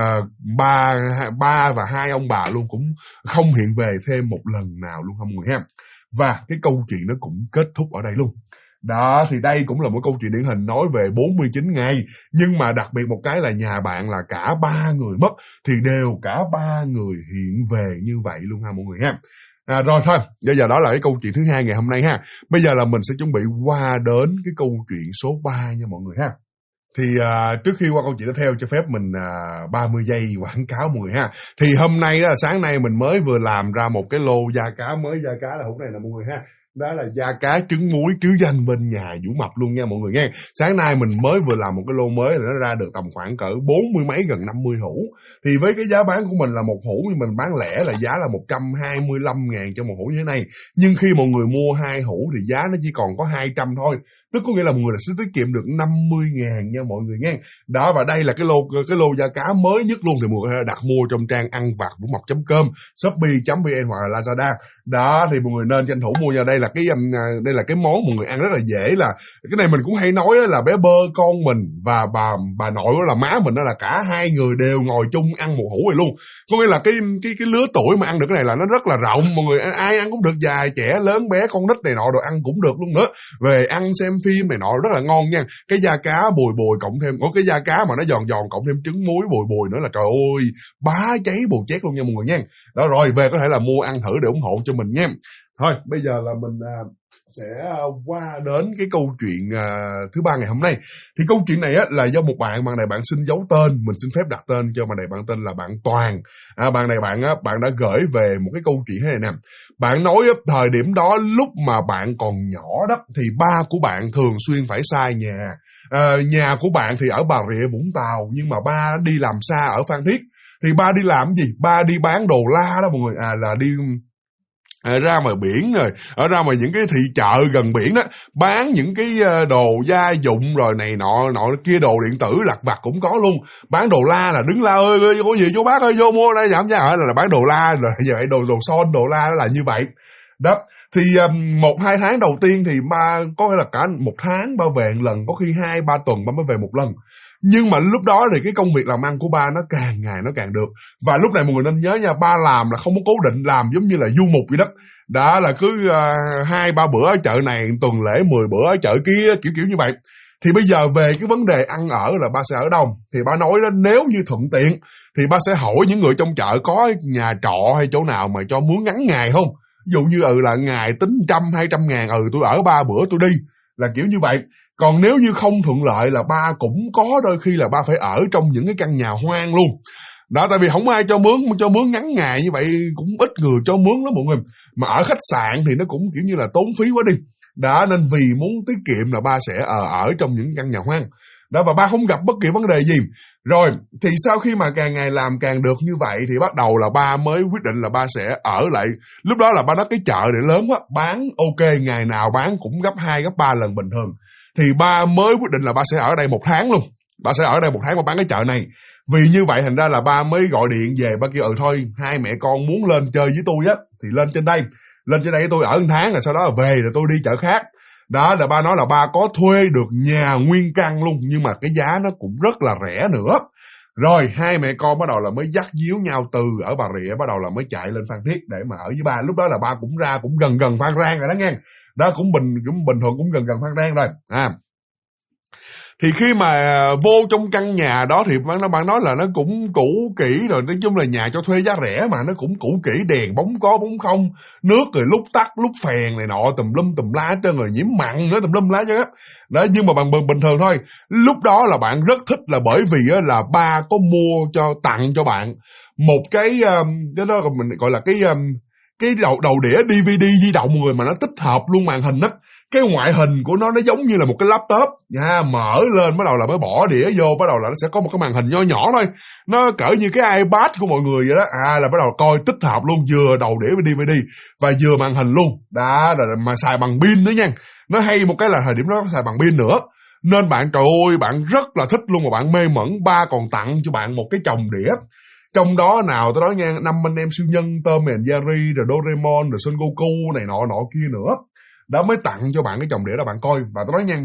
ba và hai ông bà luôn cũng không hiện về thêm một lần nào luôn ha mọi người ha. Và cái câu chuyện nó cũng kết thúc ở đây luôn. Đó, thì đây cũng là một câu chuyện điển hình nói về 49 ngày. Nhưng mà đặc biệt một cái là nhà bạn là cả 3 người mất, thì đều cả 3 người hiện về như vậy luôn ha mọi người ha. Rồi thôi, bây giờ đó là cái câu chuyện thứ hai ngày hôm nay ha. Bây giờ là mình sẽ chuẩn bị qua đến cái câu chuyện số 3 nha mọi người ha. Thì trước khi qua câu chuyện tiếp theo cho phép mình 30 giây quảng cáo mọi người ha. Thì hôm nay đó, sáng nay mình mới vừa làm ra một cái lô da cá mới. Da cá là hũ này nè mọi người ha. Đó là da cá trứng muối trứ danh bên nhà Vũ Mập luôn nha mọi người nghe. Sáng nay mình mới vừa làm một cái lô mới là nó ra được tầm khoảng cỡ 40 mấy gần 50 hũ. Thì với cái giá bán của mình là một hũ, nhưng mình bán lẻ là giá là 125.000 cho một hũ như thế này. Nhưng khi mọi người mua 2 hũ thì giá nó chỉ còn có 200 thôi. Tức có nghĩa là mọi người sẽ tiết kiệm được 50.000 nha mọi người nghe. Đó, và đây là cái lô da cá mới nhất luôn, thì mọi người có thể đặt mua trong trang ăn vặt vuongmập.com, shopee.vn hoặc là Lazada. Đó thì mọi người nên tranh thủ mua nha. Đây là cái món mọi người ăn rất là dễ, là cái này mình cũng hay nói là bé Bơ con mình và bà nội đó là má mình, đó là cả hai người đều ngồi chung ăn một hũ này luôn. Có nghĩa là cái lứa tuổi mà ăn được cái này là nó rất là rộng, mọi người ai ăn cũng được, già trẻ lớn bé con nít này nọ đồ ăn cũng được luôn nữa. Về ăn xem phim này nọ rất là ngon nha. Cái da cá bồi cộng thêm có cái da cá mà nó giòn cộng thêm trứng muối bồi nữa là trời ơi bá cháy bồ chét luôn nha mọi người nha. Đó rồi, về có thể là mua ăn thử để ủng hộ cho mình nha. Thôi bây giờ là mình sẽ qua đến cái câu chuyện thứ ba ngày hôm nay. Thì câu chuyện này á, là do một bạn này bạn xin giấu tên, mình xin phép đặt tên cho bạn này. Bạn tên là bạn Toàn. Bạn này bạn đã gửi về một cái câu chuyện thế này nè. Bạn nói thời điểm đó lúc mà bạn còn nhỏ đó thì ba của bạn thường xuyên phải xa nhà. Nhà của bạn thì ở Bà Rịa Vũng Tàu, nhưng mà ba đi làm xa ở Phan Thiết. Thì ba đi làm gì? Ba đi bán đồ la đó mọi người, là đi ra ngoài biển rồi, ở ra ngoài những cái thị chợ gần biển đó, bán những cái đồ gia dụng rồi này nọ kia, đồ điện tử lặt vặt cũng có luôn. Bán đồ la là đứng la ơi có gì chú bác ơi vô mua đây giảm giá, là bán đồ la rồi vậy, đồ son đồ la là như vậy đó. Thì 1-2 tháng đầu tiên thì ba có nghĩa là cả một tháng ba về một lần, có khi 2-3 tuần ba mới về một lần. Nhưng mà lúc đó thì cái công việc làm ăn của ba nó càng ngày nó càng được. Và lúc này mọi người nên nhớ nha, ba làm là không có cố định, làm giống như là du mục vậy đó. Đó là cứ 2-3 bữa ở chợ này, tuần lễ 10 bữa ở chợ kia, kiểu như vậy. Thì bây giờ về cái vấn đề ăn ở là ba sẽ ở đâu, thì ba nói đó, nếu như thuận tiện thì ba sẽ hỏi những người trong chợ có nhà trọ hay chỗ nào mà cho mướn ngắn ngày không. Ví dụ như là ngày tính 100-200 ngàn, tôi ở 3 bữa tôi đi, là kiểu như vậy. Còn nếu như không thuận lợi là ba cũng có đôi khi là ba phải ở trong những cái căn nhà hoang luôn. Đó, tại vì không ai cho mướn ngắn ngày như vậy, cũng ít người cho mướn lắm mọi người. Mà ở khách sạn thì nó cũng kiểu như là tốn phí quá đi. Đó, nên vì muốn tiết kiệm là ba sẽ ở trong những căn nhà hoang. Đó, và ba không gặp bất kỳ vấn đề gì. Rồi, thì sau khi mà càng ngày làm càng được như vậy thì bắt đầu là ba mới quyết định là ba sẽ ở lại. Lúc đó là ba nói cái chợ này lớn quá, bán ok, ngày nào bán cũng gấp 2, gấp 3 lần bình thường. Thì ba mới quyết định là ba sẽ ở đây 1 tháng luôn. Ba sẽ ở đây 1 tháng mà bán cái chợ này. Vì như vậy thành ra là ba mới gọi điện về, ba kêu thôi hai mẹ con muốn lên chơi với tôi á thì lên trên đây tôi ở 1 tháng, rồi sau đó là về rồi tôi đi chợ khác. Đó là ba nói là ba có thuê được nhà nguyên căn luôn, nhưng mà cái giá nó cũng rất là rẻ nữa. Rồi hai mẹ con bắt đầu là mới dắt díu nhau từ ở Bà Rịa bắt đầu là mới chạy lên Phan Thiết để mà ở với ba. Lúc đó là ba cũng ra cũng gần Phan Rang rồi đó nghe. Đó cũng bình thường, cũng gần Phan Rang rồi. Thì khi mà vô trong căn nhà đó thì bạn nói là nó cũng cũ kỹ rồi, nói chung là nhà cho thuê giá rẻ mà nó cũng cũ kỹ, đèn bóng có bóng không, nước rồi lúc tắt lúc phèn này nọ tùm lá hết trơn, rồi nhiễm mặn nữa tùm lum lá chứ á. Đó, nhưng mà bằng bình thường thôi. Lúc đó là bạn rất thích là bởi vì là ba có mua tặng cho bạn một cái đó mình gọi là cái đầu đĩa DVD di động mọi người, mà nó tích hợp luôn màn hình á. Cái ngoại hình của nó giống như là một cái laptop nha, mở lên bắt đầu là mới bỏ đĩa vô, bắt đầu là nó sẽ có một cái màn hình nho nhỏ thôi, nó cỡ như cái iPad của mọi người vậy đó. Là bắt đầu coi tích hợp luôn, vừa đầu đĩa với DVD và vừa màn hình luôn. Đó, mà xài bằng pin nữa nha. Nó hay một cái là thời điểm đó xài bằng pin nữa. Nên bạn trời ơi, bạn rất là thích luôn, mà bạn mê mẩn. Ba còn tặng cho bạn một cái chồng đĩa. Trong đó nào tới đó nha, 5 anh em siêu nhân, Tom and Jerry, rồi Doraemon, rồi Son Goku này nọ kia nữa. Đó mới tặng cho bạn cái chồng đĩa đó bạn coi. Và tôi nói nha,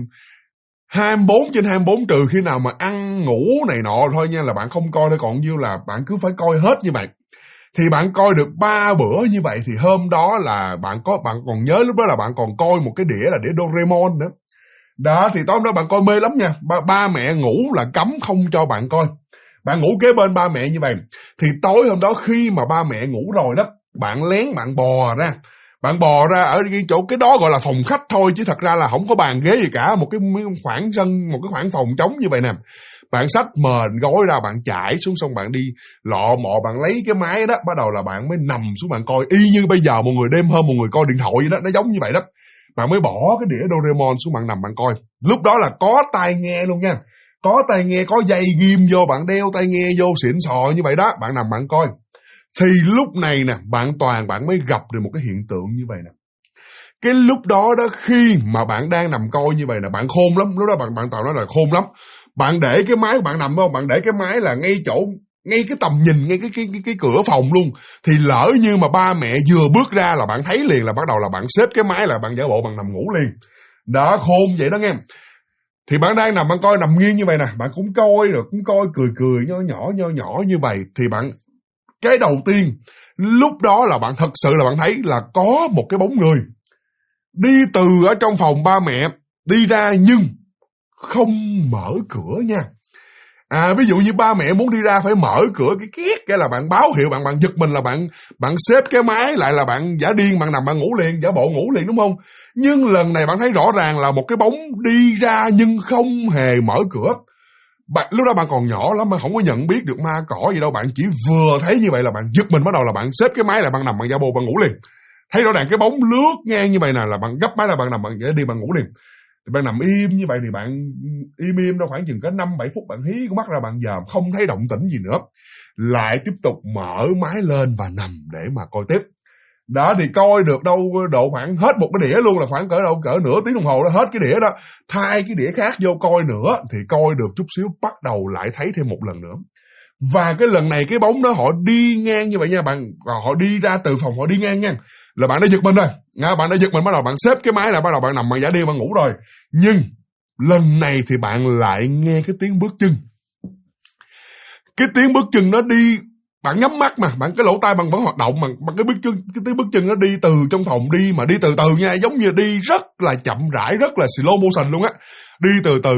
24/24 trừ khi nào mà ăn ngủ này nọ thôi nha là bạn không coi thôi, còn như là bạn cứ phải coi hết như vậy. Thì bạn coi được 3 bữa như vậy. Thì hôm đó là bạn còn nhớ lúc đó là bạn còn coi một cái đĩa là đĩa Doraemon nữa. Đó, thì tối hôm đó bạn coi mê lắm nha. Ba mẹ ngủ là cấm không cho bạn coi. Bạn ngủ kế bên ba mẹ như vậy. Thì tối hôm đó khi mà ba mẹ ngủ rồi đó, bạn lén bạn bò ra, Bạn bò ra ở cái chỗ cái đó gọi là phòng khách thôi, chứ thật ra là không có bàn ghế gì cả, một cái khoảng sân, một cái khoảng phòng trống như vậy nè. Bạn xách mền gói ra, bạn chạy xuống, xong bạn đi lọ mọ, bạn lấy cái máy đó, bắt đầu là bạn mới nằm xuống bạn coi, y như bây giờ một người đêm hôm một người coi điện thoại vậy đó, nó giống như vậy đó. Bạn mới bỏ cái đĩa Doraemon xuống, bạn nằm bạn coi. Lúc đó là có tai nghe luôn nha, có tai nghe, có dây ghim vô, bạn đeo tai nghe vô xịn sò như vậy đó, bạn nằm bạn coi. Thì lúc này nè, bạn mới gặp được một cái hiện tượng như vậy nè. Cái lúc đó đó, khi mà bạn đang nằm coi như vậy nè, bạn khôn lắm. Lúc đó bạn Toàn nói là khôn lắm. Bạn để cái máy, bạn nằm không, bạn để cái máy là ngay chỗ, ngay cái tầm nhìn, ngay cái cửa phòng luôn. Thì lỡ như mà ba mẹ vừa bước ra là bạn thấy liền, là bắt đầu là bạn xếp cái máy là bạn giả bộ bạn nằm ngủ liền. Đó, khôn vậy đó nghe. Thì bạn đang nằm, bạn coi nằm nghiêng như vậy nè, bạn cũng coi rồi, cũng coi cười nho nhỏ như vậy. Thì bạn, cái đầu tiên lúc đó là bạn thật sự là bạn thấy là có một cái bóng người đi từ ở trong phòng ba mẹ đi ra, nhưng không mở cửa nha. Ví dụ như ba mẹ muốn đi ra phải mở cửa cái két, cái là bạn báo hiệu, bạn giật mình là bạn xếp cái máy lại, là bạn giả điên, bạn nằm bạn ngủ liền, giả bộ ngủ liền, đúng không? Nhưng lần này bạn thấy rõ ràng là một cái bóng đi ra nhưng không hề mở cửa. Lúc đó bạn còn nhỏ lắm, bạn không có nhận biết được ma cỏ gì đâu, bạn chỉ vừa thấy như vậy là bạn giật mình, bắt đầu là bạn xếp cái máy lại, bạn nằm bạn giả bộ bạn ngủ liền. Thấy rõ ràng cái bóng lướt ngang như vậy nè, là bạn gấp máy là bạn nằm bạn đi bạn ngủ liền. Thì bạn nằm im như vậy, thì bạn im đâu khoảng chừng có 5-7 phút, bạn hí con mắt ra, bạn dòm không thấy động tĩnh gì nữa, lại tiếp tục mở máy lên và nằm để mà coi tiếp. Đó, thì coi được đâu độ khoảng hết một cái đĩa luôn, là khoảng cỡ nửa tiếng đồng hồ đó, hết cái đĩa đó, thay cái đĩa khác vô coi nữa, thì coi được chút xíu, bắt đầu lại thấy thêm một lần nữa. Và cái lần này cái bóng đó họ đi ngang như vậy nha bạn, họ đi ra từ phòng, họ đi ngang nha, là bạn đã giật mình rồi. Bạn đã giật mình, bắt đầu bạn xếp cái máy lại, bắt đầu bạn nằm bạn giả điên bạn ngủ rồi. Nhưng lần này thì bạn lại nghe cái tiếng bước chân. Cái tiếng bước chân nó đi, bạn nhắm mắt mà, bạn cái lỗ tai bạn vẫn hoạt động, mà cái tiếng bước chân nó đi từ trong phòng đi, mà đi từ từ nha, giống như đi rất là chậm rãi, rất là slow motion luôn á. Đi từ từ,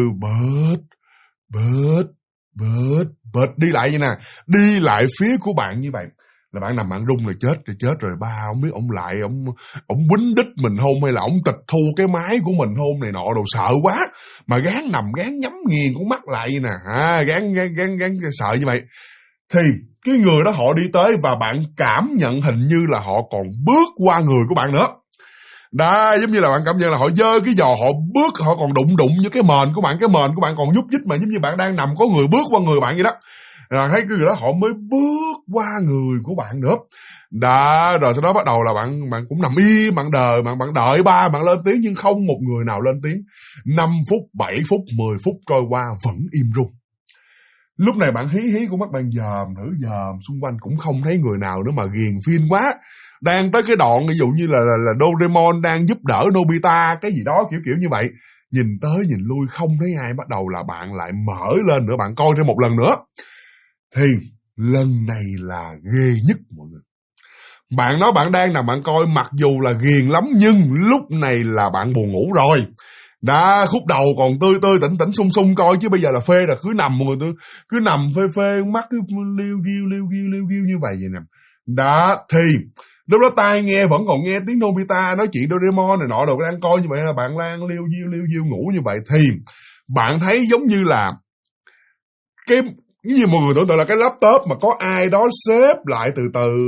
bớt đi lại vậy nè, đi lại phía của bạn như vậy. Là bạn nằm bạn rung rồi, chết rồi, ba không biết ông lại ông quýnh đít mình hôn, hay là ông tịch thu cái máy của mình hôn này nọ, đồ sợ quá mà gán nằm gán nhắm nghiền con mắt lại vậy nè, gán sợ như vậy. Thì cái người đó họ đi tới, và bạn cảm nhận hình như là họ còn bước qua người của bạn nữa. Đó, giống như là bạn cảm nhận là họ giơ cái giò, họ bước, họ còn đụng như cái mền của bạn, cái mền của bạn còn nhúc nhích, mà giống như bạn đang nằm có người bước qua người bạn vậy đó. Rồi thấy cái người đó họ mới bước qua người của bạn nữa. Đó, rồi sau đó bắt đầu là bạn cũng nằm im, bạn đợi ba bạn lên tiếng, nhưng không một người nào lên tiếng. 5 phút, 7 phút, 10 phút trôi qua vẫn im rung. Lúc này bạn hí con mắt, bạn dòm xung quanh cũng không thấy người nào nữa, mà ghiền phim quá. Đang tới cái đoạn ví dụ như là Doraemon đang giúp đỡ Nobita cái gì đó, kiểu như vậy. Nhìn tới nhìn lui không thấy ai, bắt đầu là bạn lại mở lên nữa, bạn coi thêm một lần nữa. Thì lần này là ghê nhất mọi người. Bạn nói bạn đang nằm bạn coi, mặc dù là ghiền lắm, nhưng lúc này là bạn buồn ngủ rồi. Đã khúc đầu còn tươi tỉnh sung coi, chứ bây giờ là phê là cứ nằm mọi người, cứ nằm phê mắt cứ liêu ghiêu như vậy nè. Đó, thì lúc đó tai nghe vẫn còn nghe tiếng Nobita nói chuyện Doraemon này nọ, đồ đang coi như vậy, là bạn đang liêu diêu ngủ như vậy. Thì bạn thấy giống như là cái như mọi người tưởng tượng là cái laptop mà có ai đó xếp lại từ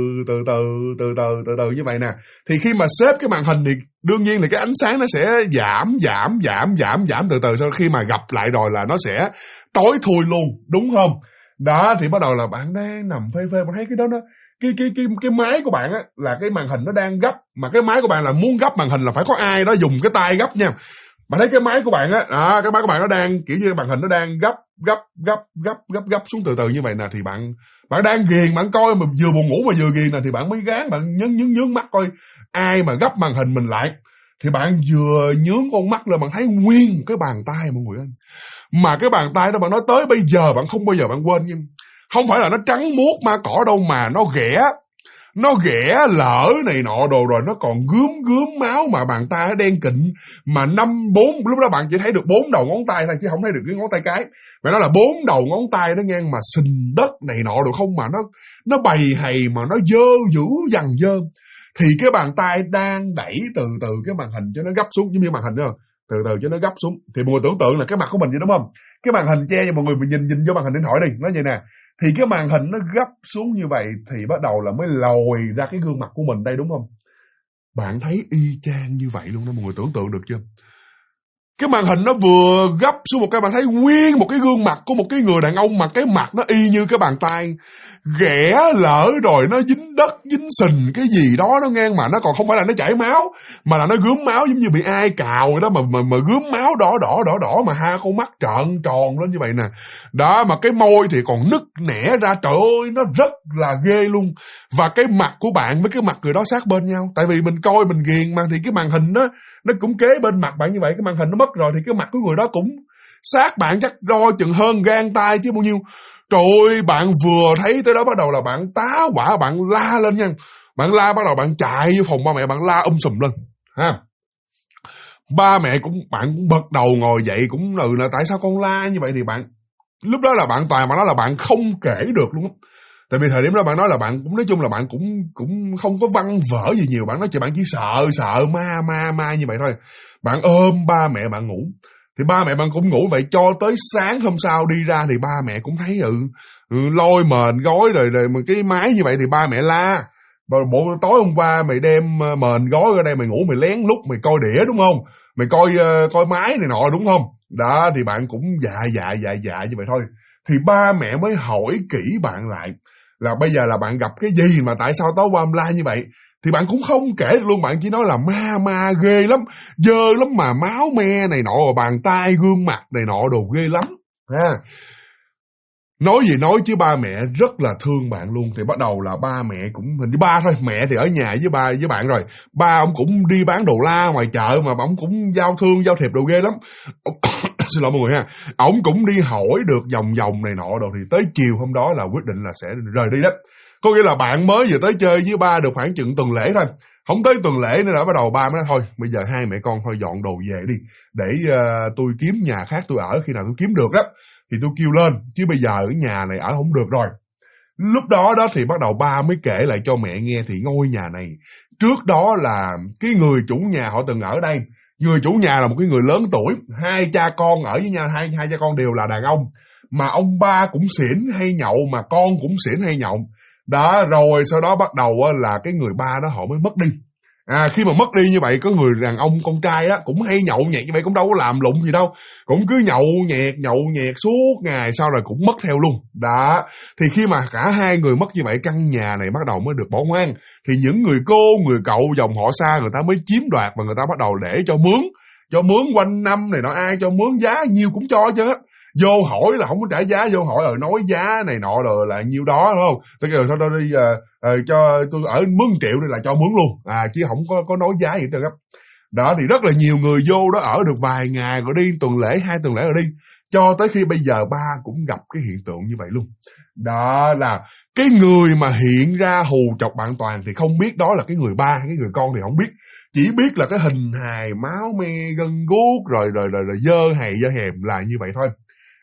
từ như vậy nè. Thì khi mà xếp cái màn hình thì đương nhiên là cái ánh sáng nó sẽ giảm từ từ, sau khi mà gặp lại rồi là nó sẽ tối thui luôn, đúng không? Đó, thì bắt đầu là bạn đang nằm phê, bạn thấy cái đó nó cái máy của bạn á, là cái màn hình nó đang gấp, mà cái máy của bạn là muốn gấp màn hình là phải có ai đó dùng cái tay gấp nha. Bạn thấy cái máy của bạn á, cái máy của bạn nó đang kiểu như màn hình nó đang gấp xuống từ từ như vậy nè. Thì bạn đang ghiền, bạn coi mà vừa buồn ngủ mà vừa ghiền nè, thì bạn mới gán, bạn nhướng mắt coi ai mà gấp màn hình mình lại. Thì bạn vừa nhướng con mắt lên, bạn thấy nguyên cái bàn tay mọi người ơi. Mà cái bàn tay đó bạn nói tới bây giờ bạn không bao giờ bạn quên nha. Không phải là nó trắng muốt ma cỏ đâu, mà nó ghẻ lỡ này nọ đồ, rồi nó còn gướm máu, mà bàn tay nó đen kịnh, mà 4 lúc đó bạn chỉ thấy được 4 đầu ngón tay thôi, chứ không thấy được cái ngón tay cái. Mà nó là 4 đầu ngón tay đó ngang, mà sình đất này nọ đồ không, mà nó bầy hầy, mà nó dơ dữ dằn dơ. thì cái bàn tay đang đẩy từ từ cái màn hình cho nó gấp xuống, giống như màn hình đó, từ từ cho nó gấp xuống. Thì mọi người tưởng tượng là cái mặt của mình vậy đúng không? Cái màn hình che cho mọi người nhìn vô màn hình điện thoại đi, nói vậy nè. Thì cái màn hình nó gấp xuống như vậy thì bắt đầu là mới lồi ra cái gương mặt của mình đây, đúng không? Bạn thấy y chang như vậy luôn đó, mọi người tưởng tượng được chưa? Cái màn hình nó vừa gấp xuống một cái, bạn thấy nguyên một cái gương mặt của một cái người đàn ông mà cái mặt nó y như cái bàn tay, ghẻ lỡ rồi nó dính đất, dính sình cái gì đó nó ngang, mà nó còn không phải là nó chảy máu, mà là nó gớm máu giống như bị ai cào vậy đó, mà gớm máu đỏ mà hai con mắt trợn tròn lên như vậy nè. Đó, mà cái môi thì còn nứt nẻ ra, trời ơi, nó rất là ghê luôn. Và cái mặt của bạn với cái mặt người đó sát bên nhau, tại vì mình coi mình ghiền mà, thì cái màn hình đó nó cũng kế bên mặt bạn như vậy. Cái màn hình nó mất rồi thì cái mặt của người đó cũng sát bạn chắc đo chừng hơn gang tay chứ bao nhiêu. Trời ơi, bạn vừa thấy tới đó bắt đầu là bạn tá hỏa, bạn la lên nha. Bạn la, bắt đầu bạn chạy vô phòng ba mẹ, bạn la sùm lên ha. Ba mẹ bạn cũng bật đầu ngồi dậy, cũng là tại sao con la như vậy. Thì bạn lúc đó là bạn toàn bạn nói là bạn không kể được luôn á. Tại vì thời điểm đó bạn nói là bạn cũng, nói chung là bạn cũng không có văn vở gì nhiều, bạn nói bạn chỉ sợ ma như vậy thôi. Bạn ôm ba mẹ bạn ngủ, thì ba mẹ bạn cũng ngủ vậy cho tới sáng hôm sau đi ra thì ba mẹ cũng thấy lôi mền gói rồi mà cái máy như vậy thì ba mẹ la. Bộ tối hôm qua mày đem mền gói ra đây, mày ngủ mày lén lút mày coi đĩa đúng không, mày coi máy này nọ đúng không. Đó thì bạn cũng dạ như vậy thôi. Thì ba mẹ mới hỏi kỹ bạn lại là bây giờ là bạn gặp cái gì mà tại sao tối qua em la như vậy. Thì bạn cũng không kể được luôn, bạn chỉ nói là ma ghê lắm, dơ lắm, mà máu me này nọ, bàn tay gương mặt này nọ đồ ghê lắm ha. Nói gì nói chứ ba mẹ rất là thương bạn luôn. Thì bắt đầu là ba mẹ cũng, hình như ba thôi, mẹ thì ở nhà với bạn rồi. Ba ông cũng đi bán đồ la ngoài chợ, mà ông cũng giao thiệp đồ ghê lắm. Xin lỗi mọi người ha. Ông cũng đi hỏi được vòng này nọ đồ. Thì tới chiều hôm đó là quyết định là sẽ rời đi đó. Có nghĩa là bạn mới vừa tới chơi với ba được khoảng chừng tuần lễ thôi. Không tới tuần lễ nữa đã bắt đầu ba mới nói thôi, bây giờ hai mẹ con thôi dọn đồ về đi, để tôi kiếm nhà khác tôi ở, khi nào tôi kiếm được đó thì tôi kêu lên, chứ bây giờ ở nhà này ở không được rồi. Lúc đó thì bắt đầu ba mới kể lại cho mẹ nghe. Thì ngôi nhà này trước đó là cái người chủ nhà họ từng ở đây. Người chủ nhà là một cái người lớn tuổi, hai cha con ở với nhau, hai cha con đều là đàn ông, mà ông ba cũng xỉn hay nhậu, mà con cũng xỉn hay nhậu. Đó, rồi sau đó bắt đầu là cái người ba đó họ mới mất đi. Khi mà mất đi như vậy, có người đàn ông con trai á cũng hay nhậu nhẹt như vậy, cũng đâu có làm lụng gì đâu, cũng cứ nhậu nhẹt suốt ngày, sau rồi cũng mất theo luôn. Đó, thì khi mà cả hai người mất như vậy, căn nhà này bắt đầu mới được bỏ hoang. Thì những người cô, người cậu dòng họ xa người ta mới chiếm đoạt, và người ta bắt đầu để cho mướn quanh năm này nọ, ai cho mướn giá nhiêu cũng cho chứ. Vô hỏi là không có trả giá, vô hỏi nói giá này nọ rồi là nhiêu đó, đúng không? Tôi kêu thôi đi cho tôi ở mướn 1 triệu đi là cho mướn luôn, chứ không có nói giá gì hết trơn á. Đó thì rất là nhiều người vô đó ở được vài ngày rồi đi, tuần lễ 2 tuần lễ rồi đi, cho tới khi bây giờ ba cũng gặp cái hiện tượng như vậy luôn. Đó là cái người mà hiện ra hù chọc bạn Toàn thì không biết đó là cái người ba hay cái người con thì không biết, chỉ biết là cái hình hài máu me gân guốc rồi dơ hầy dơ hèm là như vậy thôi.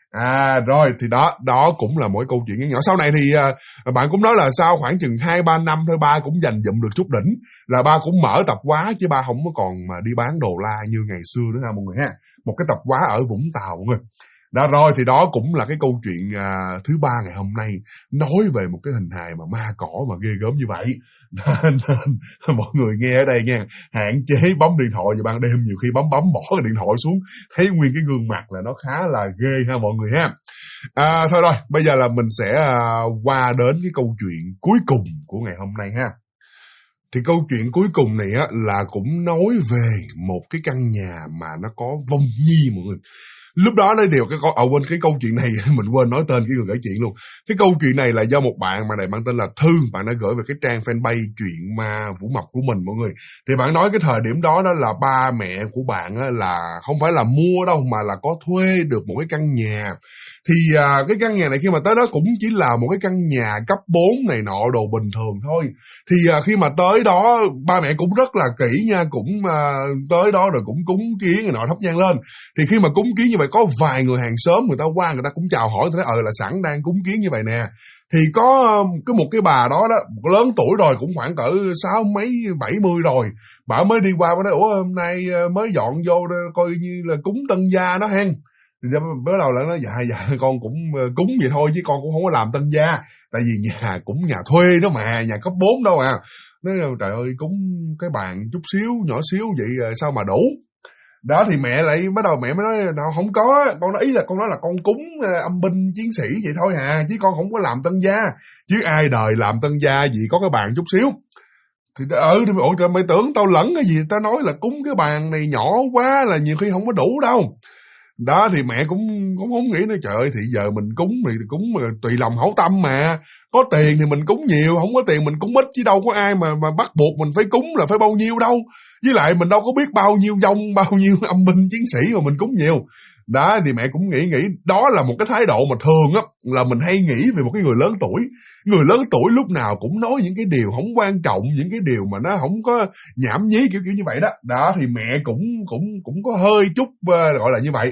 Rồi thì đó cũng là mỗi câu chuyện nhỏ. Sau này thì bạn cũng nói là sau khoảng chừng 2-3 năm thôi, ba cũng dành dụm được chút đỉnh, là ba cũng mở tập hóa, chứ ba không có còn mà đi bán đồ la như ngày xưa nữa ha mọi người ha. Một cái tập hóa ở Vũng Tàu mọi người. Đó, rồi thì đó cũng là cái câu chuyện thứ 3 ngày hôm nay, nói về một cái hình hài mà ma cỏ mà ghê gớm như vậy. Nên mọi người nghe ở đây nha, hạn chế bấm điện thoại vào ban đêm, nhiều khi bấm bỏ cái điện thoại xuống thấy nguyên cái gương mặt là nó khá là ghê ha mọi người ha. Thôi rồi, bây giờ là mình sẽ qua đến cái câu chuyện cuối cùng của ngày hôm nay ha. Thì câu chuyện cuối cùng này á là cũng nói về một cái căn nhà mà nó có vong nhi mọi người. Lúc đó nói điều quên cái câu chuyện này mình quên nói tên cái người kể chuyện luôn. Cái câu chuyện này là do một bạn mà này, bạn tên là Thư, bạn đã gửi về cái trang fanpage Chuyện Ma Vũ Mộc của mình mọi người. Thì bạn nói cái thời điểm đó là ba mẹ của bạn là không phải là mua đâu, mà là có thuê được một cái căn nhà. Thì cái căn nhà này khi mà tới đó cũng chỉ là một cái căn nhà cấp 4 này nọ đồ bình thường thôi. Thì khi mà tới đó ba mẹ cũng rất là kỹ nha, cũng tới đó rồi cũng cúng kiến này nọ, thắp nhang lên. Thì khi mà cúng kiến như vậy có vài người hàng xóm người ta qua, người ta cũng chào hỏi, tôi nói là sẵn đang cúng kiến như vậy nè, Thì có một cái bà đó đó, lớn tuổi rồi, cũng khoảng cỡ 70 rồi. Bà mới đi qua, bà nói, ủa hôm nay mới dọn vô coi như là cúng tân gia đó hen. Thì bắt đầu lại nói, dạ con cũng cúng vậy thôi chứ con cũng không có làm tân gia. Tại vì nhà cũng nhà thuê đó mà, nhà cấp 4 đâu à. Nói trời ơi, cúng cái bàn chút xíu, nhỏ xíu vậy sao mà đủ. Đó thì mẹ lại bắt đầu mẹ mới nói nào không có, con nói ý là con nói là con cúng âm binh chiến sĩ vậy thôi hà, chứ con không có làm tân gia, chứ ai đời làm tân gia gì có cái bàn chút xíu. Thì thì ủa trời, mày tưởng tao lẫn cái gì, tao nói là cúng cái bàn này nhỏ quá là nhiều khi không có đủ đâu. Đó thì mẹ cũng không nghĩ nữa, trời ơi thì giờ mình cúng thì cúng mà tùy lòng hảo tâm mà, có tiền thì mình cúng nhiều, không có tiền mình cúng ít, chứ đâu có ai mà bắt buộc mình phải cúng là phải bao nhiêu đâu. Với lại mình đâu có biết bao nhiêu vong, bao nhiêu âm binh chiến sĩ mà mình cúng nhiều. Đó thì mẹ cũng nghĩ đó là một cái thái độ mà thường á là mình hay nghĩ về một cái người lớn tuổi. Người lớn tuổi lúc nào cũng nói những cái điều không quan trọng, những cái điều mà nó không có nhảm nhí kiểu như vậy đó. Đó thì mẹ cũng có hơi chút gọi là như vậy.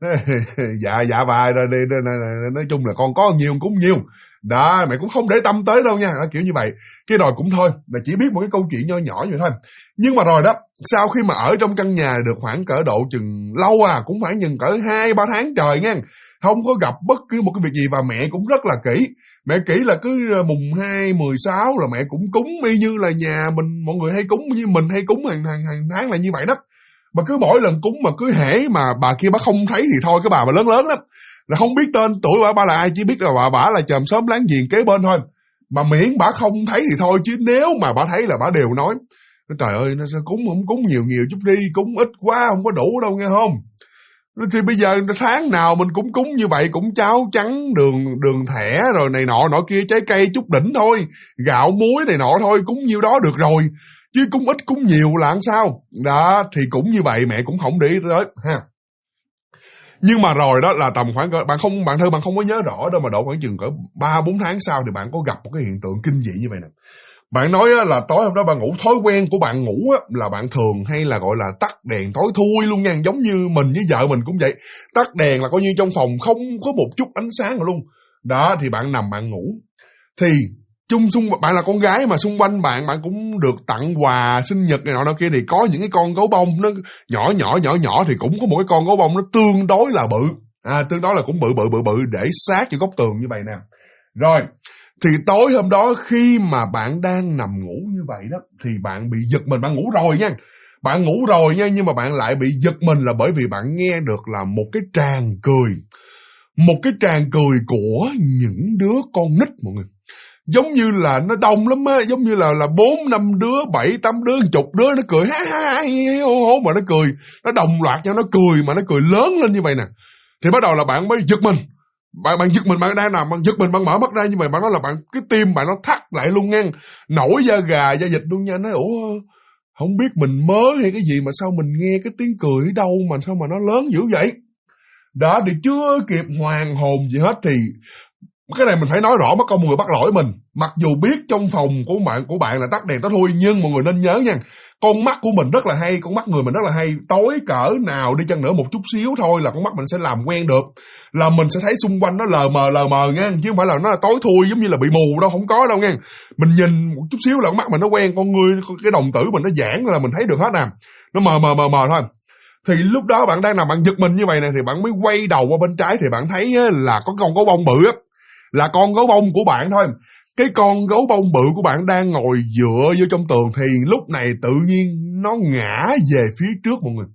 Dạ bà, nói chung là con có nhiều cũng nhiều. Đó, mẹ cũng không để tâm tới đâu nha, đó, kiểu như vậy. Cái rồi cũng thôi, là chỉ biết một cái câu chuyện nho nhỏ như vậy thôi. Nhưng mà rồi đó, sau khi mà ở trong căn nhà được khoảng cỡ độ chừng lâu cũng phải chừng cỡ 2-3 tháng trời nha, không có gặp bất cứ một cái việc gì, và mẹ cũng rất là kỹ. Mẹ kỹ là cứ mùng 2/16 là mẹ cũng cúng y như là nhà mình, mọi người hay cúng như mình hay cúng hàng tháng là như vậy đó. Mà cứ mỗi lần cúng mà cứ hễ mà bà kia bà không thấy thì thôi, cái bà mà lớn lắm là không biết tên tuổi bà là ai, chỉ biết là bà là chòm xóm láng giềng kế bên thôi. Mà miễn bà không thấy thì thôi, chứ nếu mà bà thấy là bà đều nói trời ơi nó sao cúng không cúng nhiều chút đi, cúng ít quá không có đủ đâu nghe không. Thì bây giờ tháng nào mình cũng cúng như vậy, cũng cháo trắng đường thẻ rồi này nọ kia, trái cây chút đỉnh thôi, gạo muối này nọ thôi, cúng nhiêu đó được rồi, chứ cúng ít cúng nhiều là làm sao. Đó thì cũng như vậy, mẹ cũng không để ý tới ha. Nhưng mà rồi đó là tầm khoảng bạn không có nhớ rõ đâu, mà độ khoảng chừng cỡ 3-4 tháng sau thì bạn có gặp một cái hiện tượng kinh dị như vậy nè. Bạn nói là tối hôm đó bạn ngủ, thói quen của bạn ngủ là bạn thường hay là gọi là tắt đèn tối thui luôn nha, giống như mình với vợ mình cũng vậy. Tắt đèn là coi như trong phòng không có một chút ánh sáng nào luôn. Đó thì bạn nằm bạn ngủ. Thì bạn là con gái mà xung quanh bạn cũng được tặng quà sinh nhật này nọ kia, thì có những cái con gấu bông nó nhỏ thì cũng có một cái con gấu bông nó tương đối là bự. Tương đối là cũng bự để sát cho góc tường như vậy nè. Rồi, thì tối hôm đó khi mà bạn đang nằm ngủ như vậy đó thì bạn bị giật mình, bạn ngủ rồi nha. Bạn ngủ rồi nha, nhưng mà bạn lại bị giật mình là bởi vì bạn nghe được là một cái tràng cười. Một cái tràng cười của những đứa con nít mọi người. Giống như là nó đông lắm á, giống như là 4-5 đứa, 7-8 đứa, 10 đứa nó cười ha hố mà nó cười, nó đồng loạt nhau nó cười, mà nó cười lớn lên như vậy nè. Thì bắt đầu là bạn mới giật mình. Bạn giật mình, bạn đang nằm, bạn giật mình, bạn mở mắt ra như vậy, bạn nói là cái tim bạn nó thắt lại luôn nha, nổi da gà da dịch luôn nha. Nói ủa không biết mình mơ hay cái gì mà sao mình nghe cái tiếng cười ở đâu mà sao mà nó lớn dữ vậy. Đó thì chưa kịp hoàn hồn gì hết thì cái này mình phải nói rõ, mất công mọi người bắt lỗi mình. Mặc dù biết trong phòng của bạn là tắt đèn tối thui, nhưng mọi người nên nhớ nha, con mắt của mình rất là hay, con mắt người mình rất là hay. Tối cỡ nào đi chăng nữa một chút xíu thôi là con mắt mình sẽ làm quen được, là mình sẽ thấy xung quanh nó lờ mờ nha, chứ không phải là nó là tối thui giống như là bị mù đâu, không có đâu nha. Mình nhìn một chút xíu là con mắt mình nó quen, con người cái đồng tử mình nó giãn là mình thấy được hết nè, nó mờ thôi. Thì lúc đó bạn đang nằm bạn giật mình như vậy này, thì bạn mới quay đầu qua bên trái thì bạn thấy là có con gấu bông bự á, là con gấu bông của bạn thôi. Cái con gấu bông bự của bạn đang ngồi dựa vô trong tường, thì lúc này tự nhiên nó ngã về phía trước mọi người.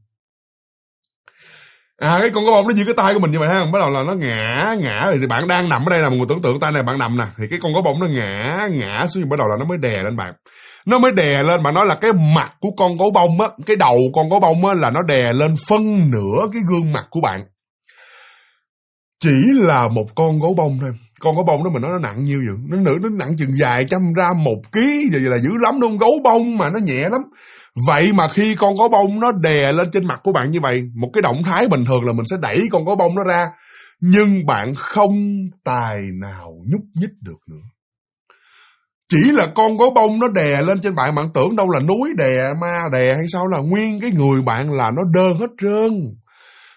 Cái con gấu bông nó như cái tay của mình như vậy ha, bắt đầu là nó ngã thì bạn đang nằm ở đây là một người tưởng tượng tay này bạn nằm nè, thì cái con gấu bông nó ngã xuống, bắt đầu là nó mới đè lên bạn. Nó mới đè lên, mà nói là cái mặt của con gấu bông á, cái đầu con gấu bông á là nó đè lên phân nửa cái gương mặt của bạn. Chỉ là một con gấu bông thôi. Con gấu bông đó mình nói nó nặng nhiêu vậy? Nó nặng chừng vài trăm gram, 1 ký vậy là dữ lắm luôn. Gấu bông mà nó nhẹ lắm. Vậy mà khi con gấu bông nó đè lên trên mặt của bạn như vậy, một cái động thái bình thường là mình sẽ đẩy con gấu bông nó ra, nhưng bạn không tài nào nhúc nhích được nữa. Chỉ là con gấu bông nó đè lên trên bạn, bạn tưởng đâu là núi đè, ma đè hay sao, là nguyên cái người bạn là nó đơ hết trơn.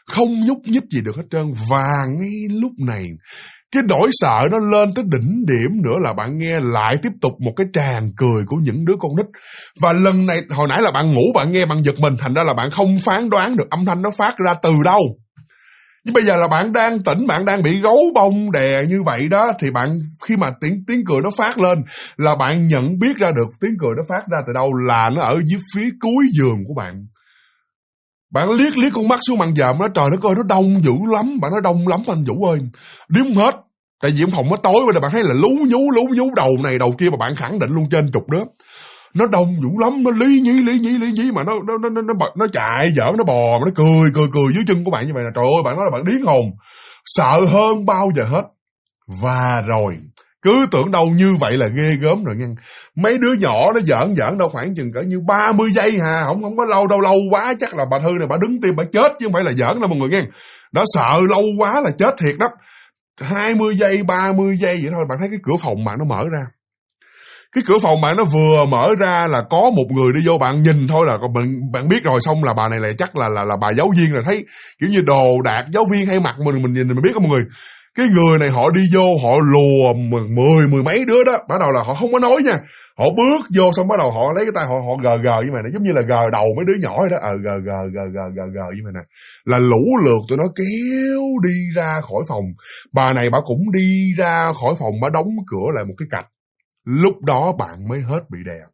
không nhúc nhích gì được hết trơn. Và ngay lúc này, cái nỗi sợ nó lên tới đỉnh điểm nữa là bạn nghe lại tiếp tục một cái tràng cười của những đứa con nít. Và lần này, hồi nãy là bạn ngủ, bạn nghe, bạn giật mình, thành ra là bạn không phán đoán được âm thanh nó phát ra từ đâu. Nhưng bây giờ là bạn đang tỉnh, bạn đang bị gấu bông đè như vậy đó, thì bạn khi mà tiếng cười nó phát lên là bạn nhận biết ra được tiếng cười nó phát ra từ đâu, là nó ở dưới phía cuối giường của bạn. Bạn liếc con mắt xuống màn dòm nó, trời đất ơi, nó đông dữ lắm. Bạn nói đông lắm anh Vũ ơi, điếm hết. Tại vì phòng nó tối, bây giờ bạn thấy là lú nhú đầu này đầu kia, mà bạn khẳng định luôn trên chục đứa. Nó đông dữ lắm, nó lý nhí mà nó chạy giỡn, nó bò, mà nó cười dưới chân của bạn như vậy là trời ơi, bạn nói là bạn điên hồn, sợ hơn bao giờ hết. Và rồi cứ tưởng đâu như vậy là ghê gớm rồi nha. Mấy đứa nhỏ nó giỡn đâu khoảng chừng cỡ như 30 giây hà, không có lâu đâu, lâu quá chắc là bà Thư này bà đứng tim bà chết chứ không phải là giỡn đâu mọi người nghe. Nó sợ lâu quá là chết thiệt đó. 20 giây, 30 giây vậy thôi, bạn thấy cái cửa phòng bạn nó mở ra. Cái cửa phòng bạn nó vừa mở ra là có một người đi vô, bạn nhìn thôi là bạn biết rồi, xong là bà này là chắc là bà giáo viên, là thấy kiểu như đồ đạc giáo viên hay mặc mình nhìn mình biết đó mọi người. Cái người này họ đi vô, họ lùa mười mấy đứa đó, bắt đầu là họ không có nói nha, họ bước vô xong bắt đầu họ lấy cái tay họ gờ như vậy này, giống như là gờ đầu mấy đứa nhỏ đó, gờ như vậy nè, là lũ lượt tụi nó kéo đi ra khỏi phòng. Bà này bà cũng đi ra khỏi phòng, bà đóng cửa lại một cái cạch. Lúc đó bạn mới hết bị đè,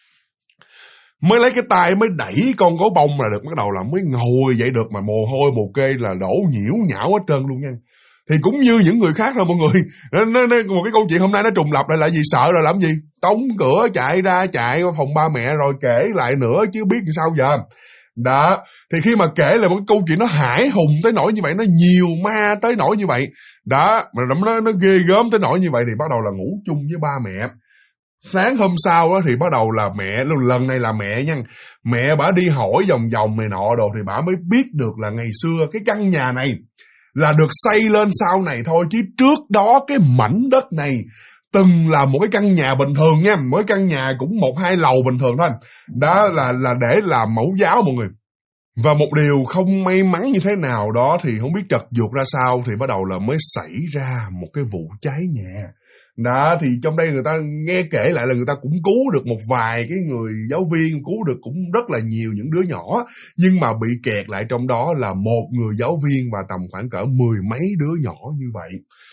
mới lấy cái tay mới đẩy con gấu bông là được, bắt đầu là mới ngồi dậy được, mà mồ hôi mồ kê là đổ nhiễu nhão hết trơn luôn nha. Thì cũng như những người khác thôi mọi người, một cái câu chuyện hôm nay nó trùng lặp lại là gì, sợ rồi làm gì, tống cửa chạy ra, chạy qua phòng ba mẹ rồi kể lại nữa chứ biết sao giờ. Đó, thì khi mà kể lại một cái câu chuyện nó hãi hùng tới nỗi như vậy, nó nhiều ma tới nỗi như vậy, đó, mà nó ghê gớm tới nỗi như vậy, thì bắt đầu là ngủ chung với ba mẹ. Sáng hôm sau đó thì bắt đầu là mẹ, lần này là mẹ nha, mẹ bả đi hỏi vòng này nọ đồ, thì bả mới biết được là ngày xưa cái căn nhà này là được xây lên sau này thôi, chứ trước đó cái mảnh đất này từng là một cái căn nhà bình thường nha, mỗi căn nhà cũng 1-2 lầu bình thường thôi. Đó là để làm mẫu giáo mọi người. Và một điều không may mắn như thế nào đó thì không biết trật vượt ra sao, thì bắt đầu là mới xảy ra một cái vụ cháy nhà. Đó, thì trong đây người ta nghe kể lại là người ta cũng cứu được một vài cái người giáo viên, cứu được cũng rất là nhiều những đứa nhỏ, nhưng mà bị kẹt lại trong đó là một người giáo viên và tầm khoảng cỡ 10 mấy đứa nhỏ như vậy.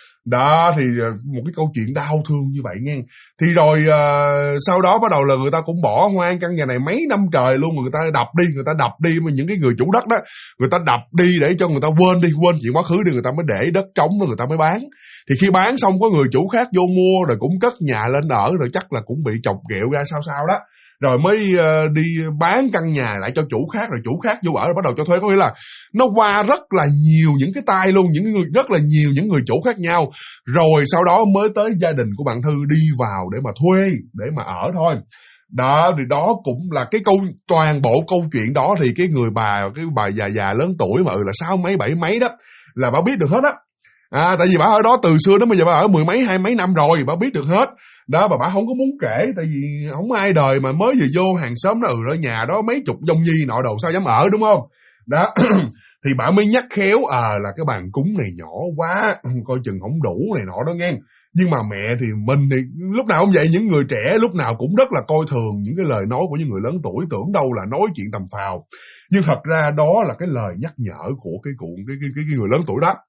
Đó, thì một cái câu chuyện đau thương như vậy nghe. Thì rồi sau đó bắt đầu là người ta cũng bỏ hoang căn nhà này mấy năm trời luôn, người ta đập đi mà những cái người chủ đất đó, người ta đập đi để cho người ta quên chuyện quá khứ đi, người ta mới để đất trống đó, người ta mới bán. Thì khi bán xong có người chủ khác vô mua rồi cũng cất nhà lên ở, rồi chắc là cũng bị chọc ghẹo ra sao đó, rồi mới đi bán căn nhà lại cho chủ khác, rồi chủ khác vô ở rồi bắt đầu cho thuê. Có nghĩa là nó qua rất là nhiều những cái tay luôn, rất là nhiều những người chủ khác nhau, rồi sau đó mới tới gia đình của bạn Thư đi vào để mà thuê, để mà ở thôi. Đó, thì đó cũng là cái toàn bộ câu chuyện đó. Thì cái bà già lớn tuổi mà là 6 mấy 7 mấy đó là bà biết được hết á. Tại vì bà ở đó từ xưa đến bây giờ, bà ở 10 mấy 20 mấy năm rồi, bà biết được hết đó. Bà không có muốn kể, tại vì không ai đời mà mới vừa vô hàng xóm nó ở nhà đó mấy chục dông nhi nọ đầu sao dám ở, đúng không? Đó thì bà mới nhắc khéo là cái bàn cúng này nhỏ quá, coi chừng không đủ này nọ đó nghe. Nhưng mà mẹ thì mình thì lúc nào cũng vậy, những người trẻ lúc nào cũng rất là coi thường những cái lời nói của những người lớn tuổi, tưởng đâu là nói chuyện tầm phào, nhưng thật ra đó là cái lời nhắc nhở của cái người lớn tuổi đó.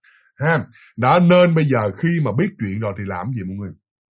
Đó, nên bây giờ khi mà biết chuyện rồi thì làm gì mọi người?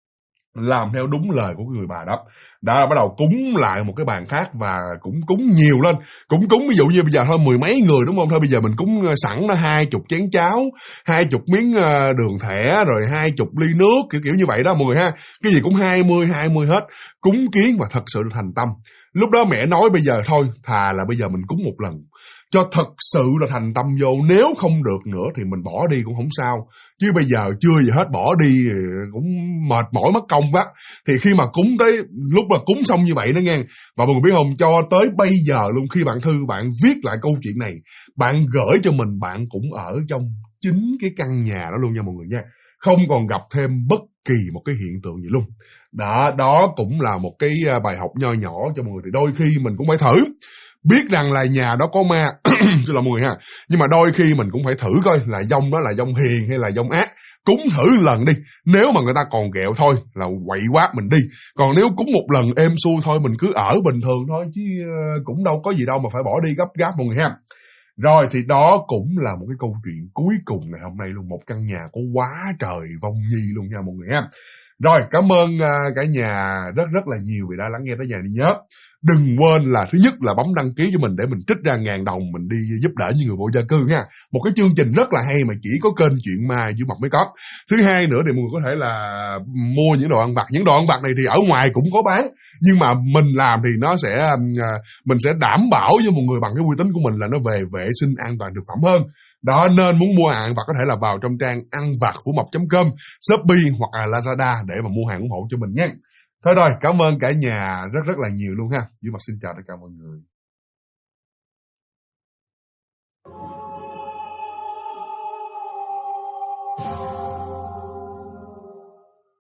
Làm theo đúng lời của người bà đó. Đã bắt đầu cúng lại một cái bàn khác, và cũng cúng nhiều lên. Cũng cúng ví dụ như bây giờ thôi 10 mấy người đúng không? Thôi bây giờ mình cúng sẵn 20 chén cháo, 20 miếng đường thẻ, rồi 20 ly nước, kiểu như vậy đó mọi người ha. Cái gì cũng 20 hết. Cúng kiến và thật sự thành tâm. Lúc đó mẹ nói bây giờ thôi, thà là bây giờ mình cúng một lần cho thật sự là thành tâm vô, nếu không được nữa thì mình bỏ đi cũng không sao. Chứ bây giờ chưa gì hết bỏ đi cũng mệt mỏi mất công quá. Thì khi mà cúng tới lúc mà cúng xong như vậy đó nghe, và mọi người biết không, cho tới bây giờ luôn, khi bạn Thư bạn viết lại câu chuyện này, bạn gửi cho mình, bạn cũng ở trong chính cái căn nhà đó luôn nha mọi người nha. Không còn gặp thêm bất kỳ một cái hiện tượng gì luôn. Đó cũng là một cái bài học nho nhỏ cho mọi người. Thì đôi khi mình cũng phải thử. biết rằng là nhà đó có ma, xin lỗi mọi người ha, nhưng mà đôi khi mình cũng phải thử coi là dông đó là dông hiền hay là dông ác. Cúng thử lần đi, nếu mà người ta còn ghẹo thôi là quậy quá mình đi, còn nếu cúng một lần êm xuôi thôi mình cứ ở bình thường thôi, chứ cũng đâu có gì đâu mà phải bỏ đi gấp gáp mọi người ha. Rồi thì đó cũng là một cái câu chuyện cuối cùng ngày hôm nay luôn, một căn nhà có quá trời vong nhi luôn nha mọi người ha. Rồi, cảm ơn cả nhà rất rất là nhiều vì đã lắng nghe tới giờ. Đi nhớ, đừng quên là thứ nhất là bấm đăng ký cho mình để mình trích ra 1.000 đồng mình đi giúp đỡ những người vô gia cư ha. Một cái chương trình rất là hay mà chỉ có kênh Chuyện Ma Dưới Mặt mới có. Thứ hai nữa thì mọi người có thể là mua những đồ ăn vặt. Những đồ ăn vặt này thì ở ngoài cũng có bán, nhưng mà mình làm thì nó sẽ mình sẽ đảm bảo với mọi người bằng cái uy tín của mình là nó về vệ sinh an toàn thực phẩm hơn. Đó, nên muốn mua hàng vặt có thể là vào trong trang anvặt.com, Shopee hoặc là Lazada để mà mua hàng ủng hộ cho mình nhé. Thôi rồi, cảm ơn cả nhà rất rất là nhiều luôn ha. Dưới Mặt xin chào tất cả mọi người.